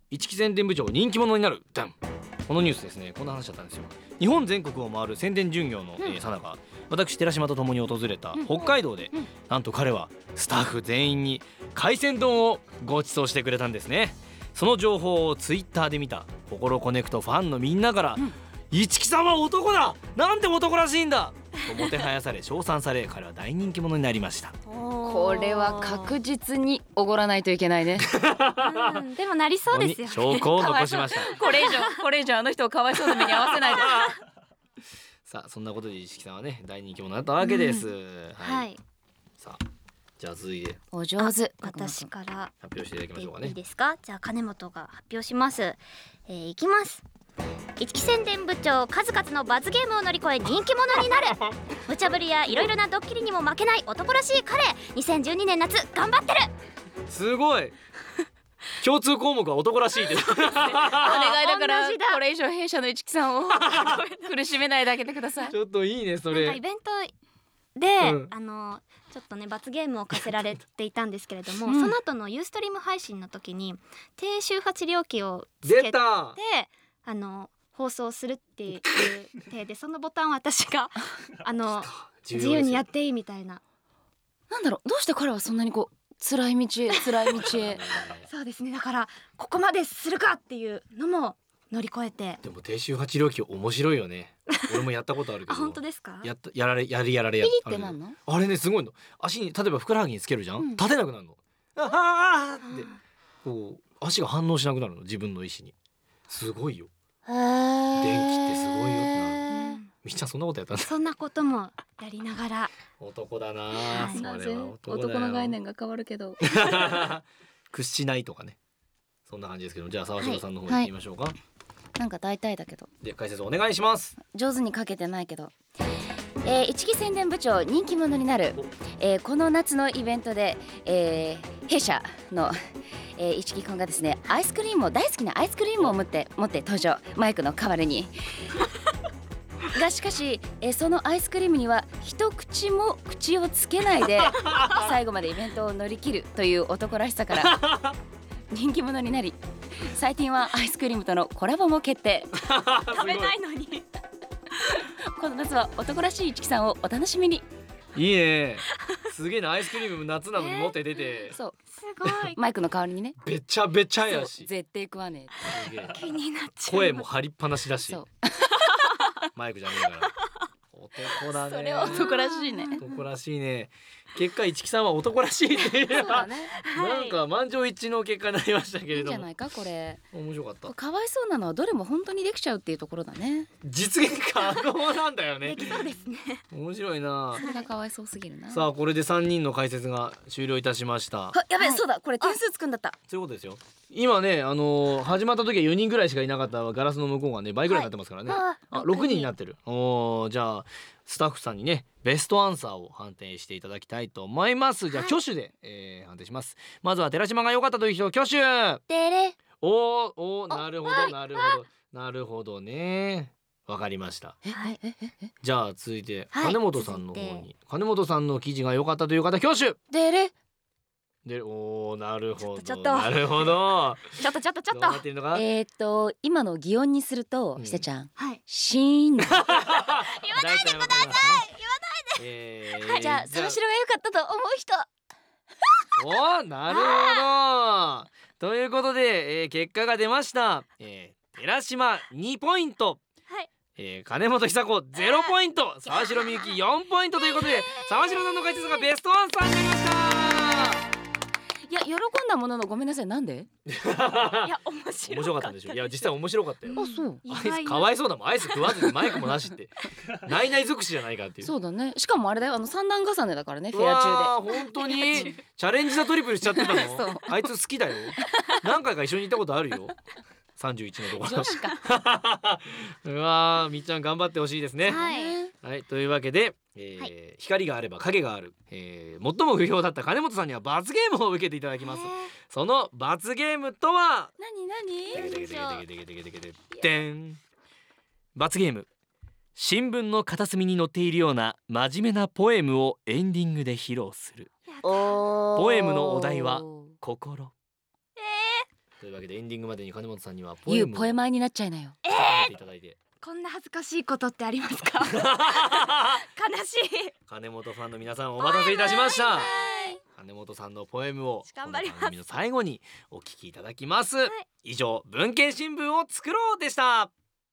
一木宣伝部長人気者になるダン。このニュースですね、こんな話だったんですよ。日本全国を回る宣伝巡業のさなか、私寺島と共に訪れた北海道で、なんと彼はスタッフ全員に海鮮丼をご馳走してくれたんですね。その情報をツイッターで見た心コネクトファンのみんなから、うん、一木さんは男だ、なんて男らしいんだともてはやされ称賛され、彼は大人気者になりました。 これは確実におごらないといけないね、 うん、でもなりそうですよね。 証拠を残しましたこれ以上これ以上あの人をかわいそうな目に遭わせないでさあそんなことで一木さんはね大人気者だったわけです、うん、はい、はい、さあじゃあ続いてお上手、 私から発表していただきましょうかね。 いいですか。じゃあ金本が発表します。えー、いきます。一木宣伝部長、数々の罰ゲームを乗り越え人気者になる無茶ぶりやいろいろなドッキリにも負けない男らしい彼。にせんじゅうにねん夏頑張ってる。 すごい共通項目は男らしいですお願いだからこれ以上弊社の一木さんを苦しめないであげてください。 ちょっといいねそれ。 なんかイベントで、うん、あのちょっとね罰ゲームを課せられていたんですけれども、うん、その後のユーストリーム配信の時に低周波治療器をつけてあの放送するっていう体でそのボタンを私があの自由にやっていいみたいな。 なんだろう、どうして彼はそんなにこう辛い道へ辛い道へそうですね、だからここまでするかっていうのも乗り越えて。 でも低周波治療器面白いよね俺もやったことあるけどあ、本当ですか。 やったやられやりやられやピリってなんのあれね、すごいの。足に例えばふくらはぎにつけるじゃん、うん、立てなくなるの。ああってこう足が反応しなくなるの、自分の意思に。すごいよ、電気ってすごいよってなる。みっちゃんそんなことやったんだ。 そんなこともやりながら男だな、 はい、 それは男だよ。 男の概念が変わるけど屈しないとかね、そんな感じですけど。じゃあ沢城さんの方行ってみましょうか、はいはい、 なんか大体だけどで解説お願いします。 上手に書けてないけど、えー、一木宣伝部長人気者になる、えー、この夏のイベントで、えー、弊社の、えー、一木くんがですねアイスクリームを大好きなアイスクリームを持って持って登場、マイクの代わりにがしかし、えー、そのアイスクリームには一口も口をつけないで最後までイベントを乗り切るという男らしさから人気者になり、最近はアイスクリームとのコラボも決定食べないのにこの夏は男らしい一木さんをお楽しみに。 いいね、すげえな。アイスクリーム夏なのに持って出て、 えー、そうすごいマイクの代わりにね、 べちゃべちゃやし絶対食わねえ気になっちゃう。 声も張りっぱなしだしマイクじゃねえから男だね。 それは男らしいね。 男らしいね。結果一木さんは男らしいっていうのは、ね、なんか満場一致の結果になりましたけれども、 いいんじゃないかこれ。 面白かった。 かわいそうなのはどれも本当にできちゃうっていうところだね。 実現可能なんだよね。 できそうですね。 面白いな。 それがかわいそうすぎるな。 さあこれでさんにんの解説が終了いたしました。 やべ、はい、そうだ、これ点数つくんだった。 そういうことですよ。今ね、あのー、始まった時はよにんぐらいしかいなかったガラスの向こうがね倍ぐらいになってますからね、はい、あろくにんになってる。おー、じゃあスタッフさんにねベストアンサーを判定していただきたいと思います。じゃあ挙手で、えー、判定します。まずは寺島が良かったという人挙手。 でれおーおー、なるほどなるほどなるほどね、わかりました。 はい、 じゃあ続いて金本さんの方に、金本さんの記事が良かったという方挙手。 でれで、おー、なるほどちょっとなるほどちょっとちょっとちょっとどうなってるのか。 えー、っと今の擬音にすると、 うん、 ひせちゃん、 はい、 シーン言わないでください、言わないで、 えー、じゃあ沢城が良かったと思う人おー、なるほどということで、えー、結果が出ました。えー、寺島にポイント、 はい、 えー、金本久子ゼロポイント、沢城みゆきよんポイントということで、沢城さんの解説がベストアンサーになりました。 いや、喜んだもののごめんなさい、なんでいや面白面白かったんでしょ。いや実際面白かったよ。 あ、そう。 アイスかわいそうだもん、アイス食わずにマイクもなしってないない尽くしじゃないかっていう。 そうだね。しかもあれだよ、あの三段重ねだからね、フェア中で。 本当にチャレンジザトリプルしちゃってたのあいつ好きだよ。何回か一緒に行ったことあるよさんじゅういちのところ。 女子かうわー、みっちゃん頑張ってほしいですね。 はい、 はい、というわけで、えーはい、光があれば影がある、えー、最も不評だった金本さんには罰ゲームを受けていただきます。その罰ゲームとは何何でん、罰ゲーム、新聞の片隅に載っているような真面目なポエムをエンディングで披露する。ポエムのお題は心。 というわけでエンディングまでに金本さんにはポエゆうムをポエマーになっちゃいなよ。 伝えていただいて、 こんな恥ずかしいことってありますか悲しい。 金本ファンの皆さんお待たせいたしました。金本さんのポエムを頑張ります。 この番組の最後にお聞きいただきます、はい、以上文献新聞を作ろうでした。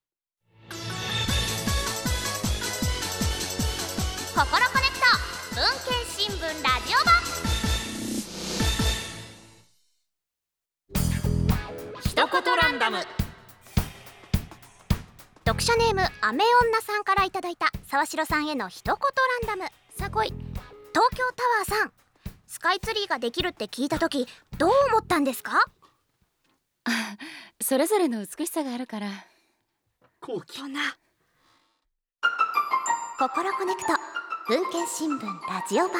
心コネクト文献新聞ラジオ版一言ランダム。読者ネームアメ女さんからいただいた沢城さんへの一言ランダム。さあ来い。東京タワーさん、スカイツリーができるって聞いた時どう思ったんですか？ それぞれの美しさがあるから。 後期そんな心コネクト文献新聞ラジオ版。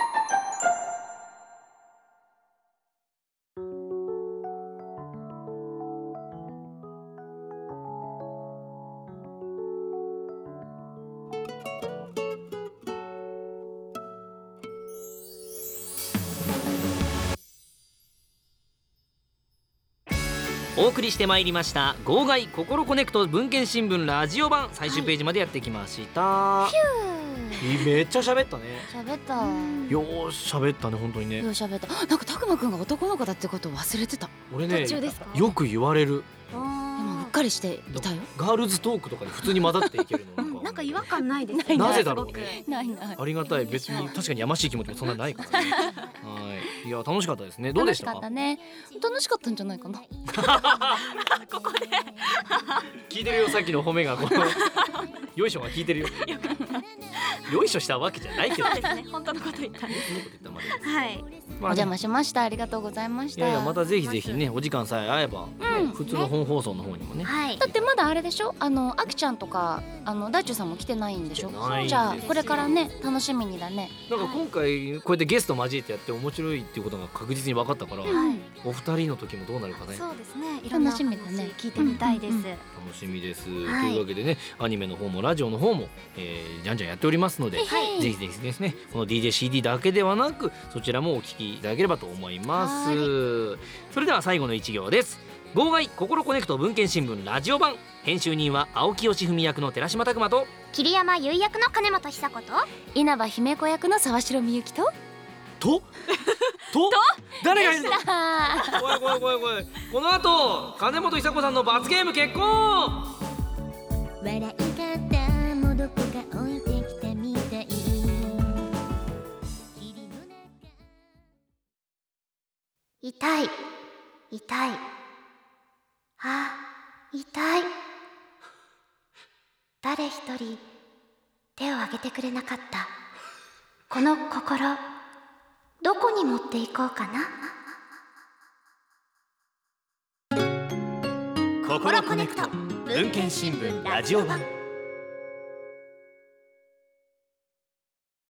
お送りしてまいりました号外心コネクト文献新聞ラジオ版、最終ページまでやってきました、はい、めっちゃ喋ったね。 喋った。 よーし喋ったね、本当にね。 よー喋った。なんかたくまくんが男の子だってことを忘れてた。 俺ね、 途中ですか？ よく言われる。 今うっかりしていたよ。 ガールズトークとかで普通に混ざっていけるのなんか違和感ないですね。 なぜだろうね。 ないない。 ありがたい。別に確かにやましい気持ちもそんなないからね。はい。いや楽しかったですね。どうでしたか？ 楽しかったね。楽しかったんじゃないかな。 ここで聞いてるよ、さっきの褒めがこのよいしょが聞いてるよ。よいしょしたわけじゃないけど。 そうですね。本当のこと言ったんです。はい。 お邪魔しました。ありがとうございました。 いやいやまたぜひぜひね、お時間さえ合えば、ね、普通の本放送の方にもね。 はい。 だってまだあれでしょ、あのあきちゃんとかあの大中さんも来てないんでしょ。じゃあこれからね楽しみにだね。 なんか今回こうやってゲスト交えてやって面白いっていうことが確実に分かったから、 はい、 お二人の時もどうなるかね。 そうですね。いろんな楽しみだね。 聞いてみたいです。 うんうんうん、 楽しみです、 はい、 というわけでね、アニメの方もラジオの方も、えー、じゃんじゃんやっておりますので、 はい、 ぜひぜひですね、この ディージェーシーディー だけではなくそちらもお聞きいただければと思います。それでは最後の一行です。号外心コネクト文献新聞ラジオ版、編集人は青木義文役の寺島拓磨と桐山優役の金本久子と稲葉姫子役の沢城みゆきととと誰がいるの？ あ怖い怖い怖い怖い。この後金本久子さんの罰ゲーム決行。 笑い方もどこか置いてきたみたい。痛い痛い、あ痛い。誰一人手を挙げてくれなかった。この心どこに持っていこうかな。 心コネクト文献新聞ラジオ版。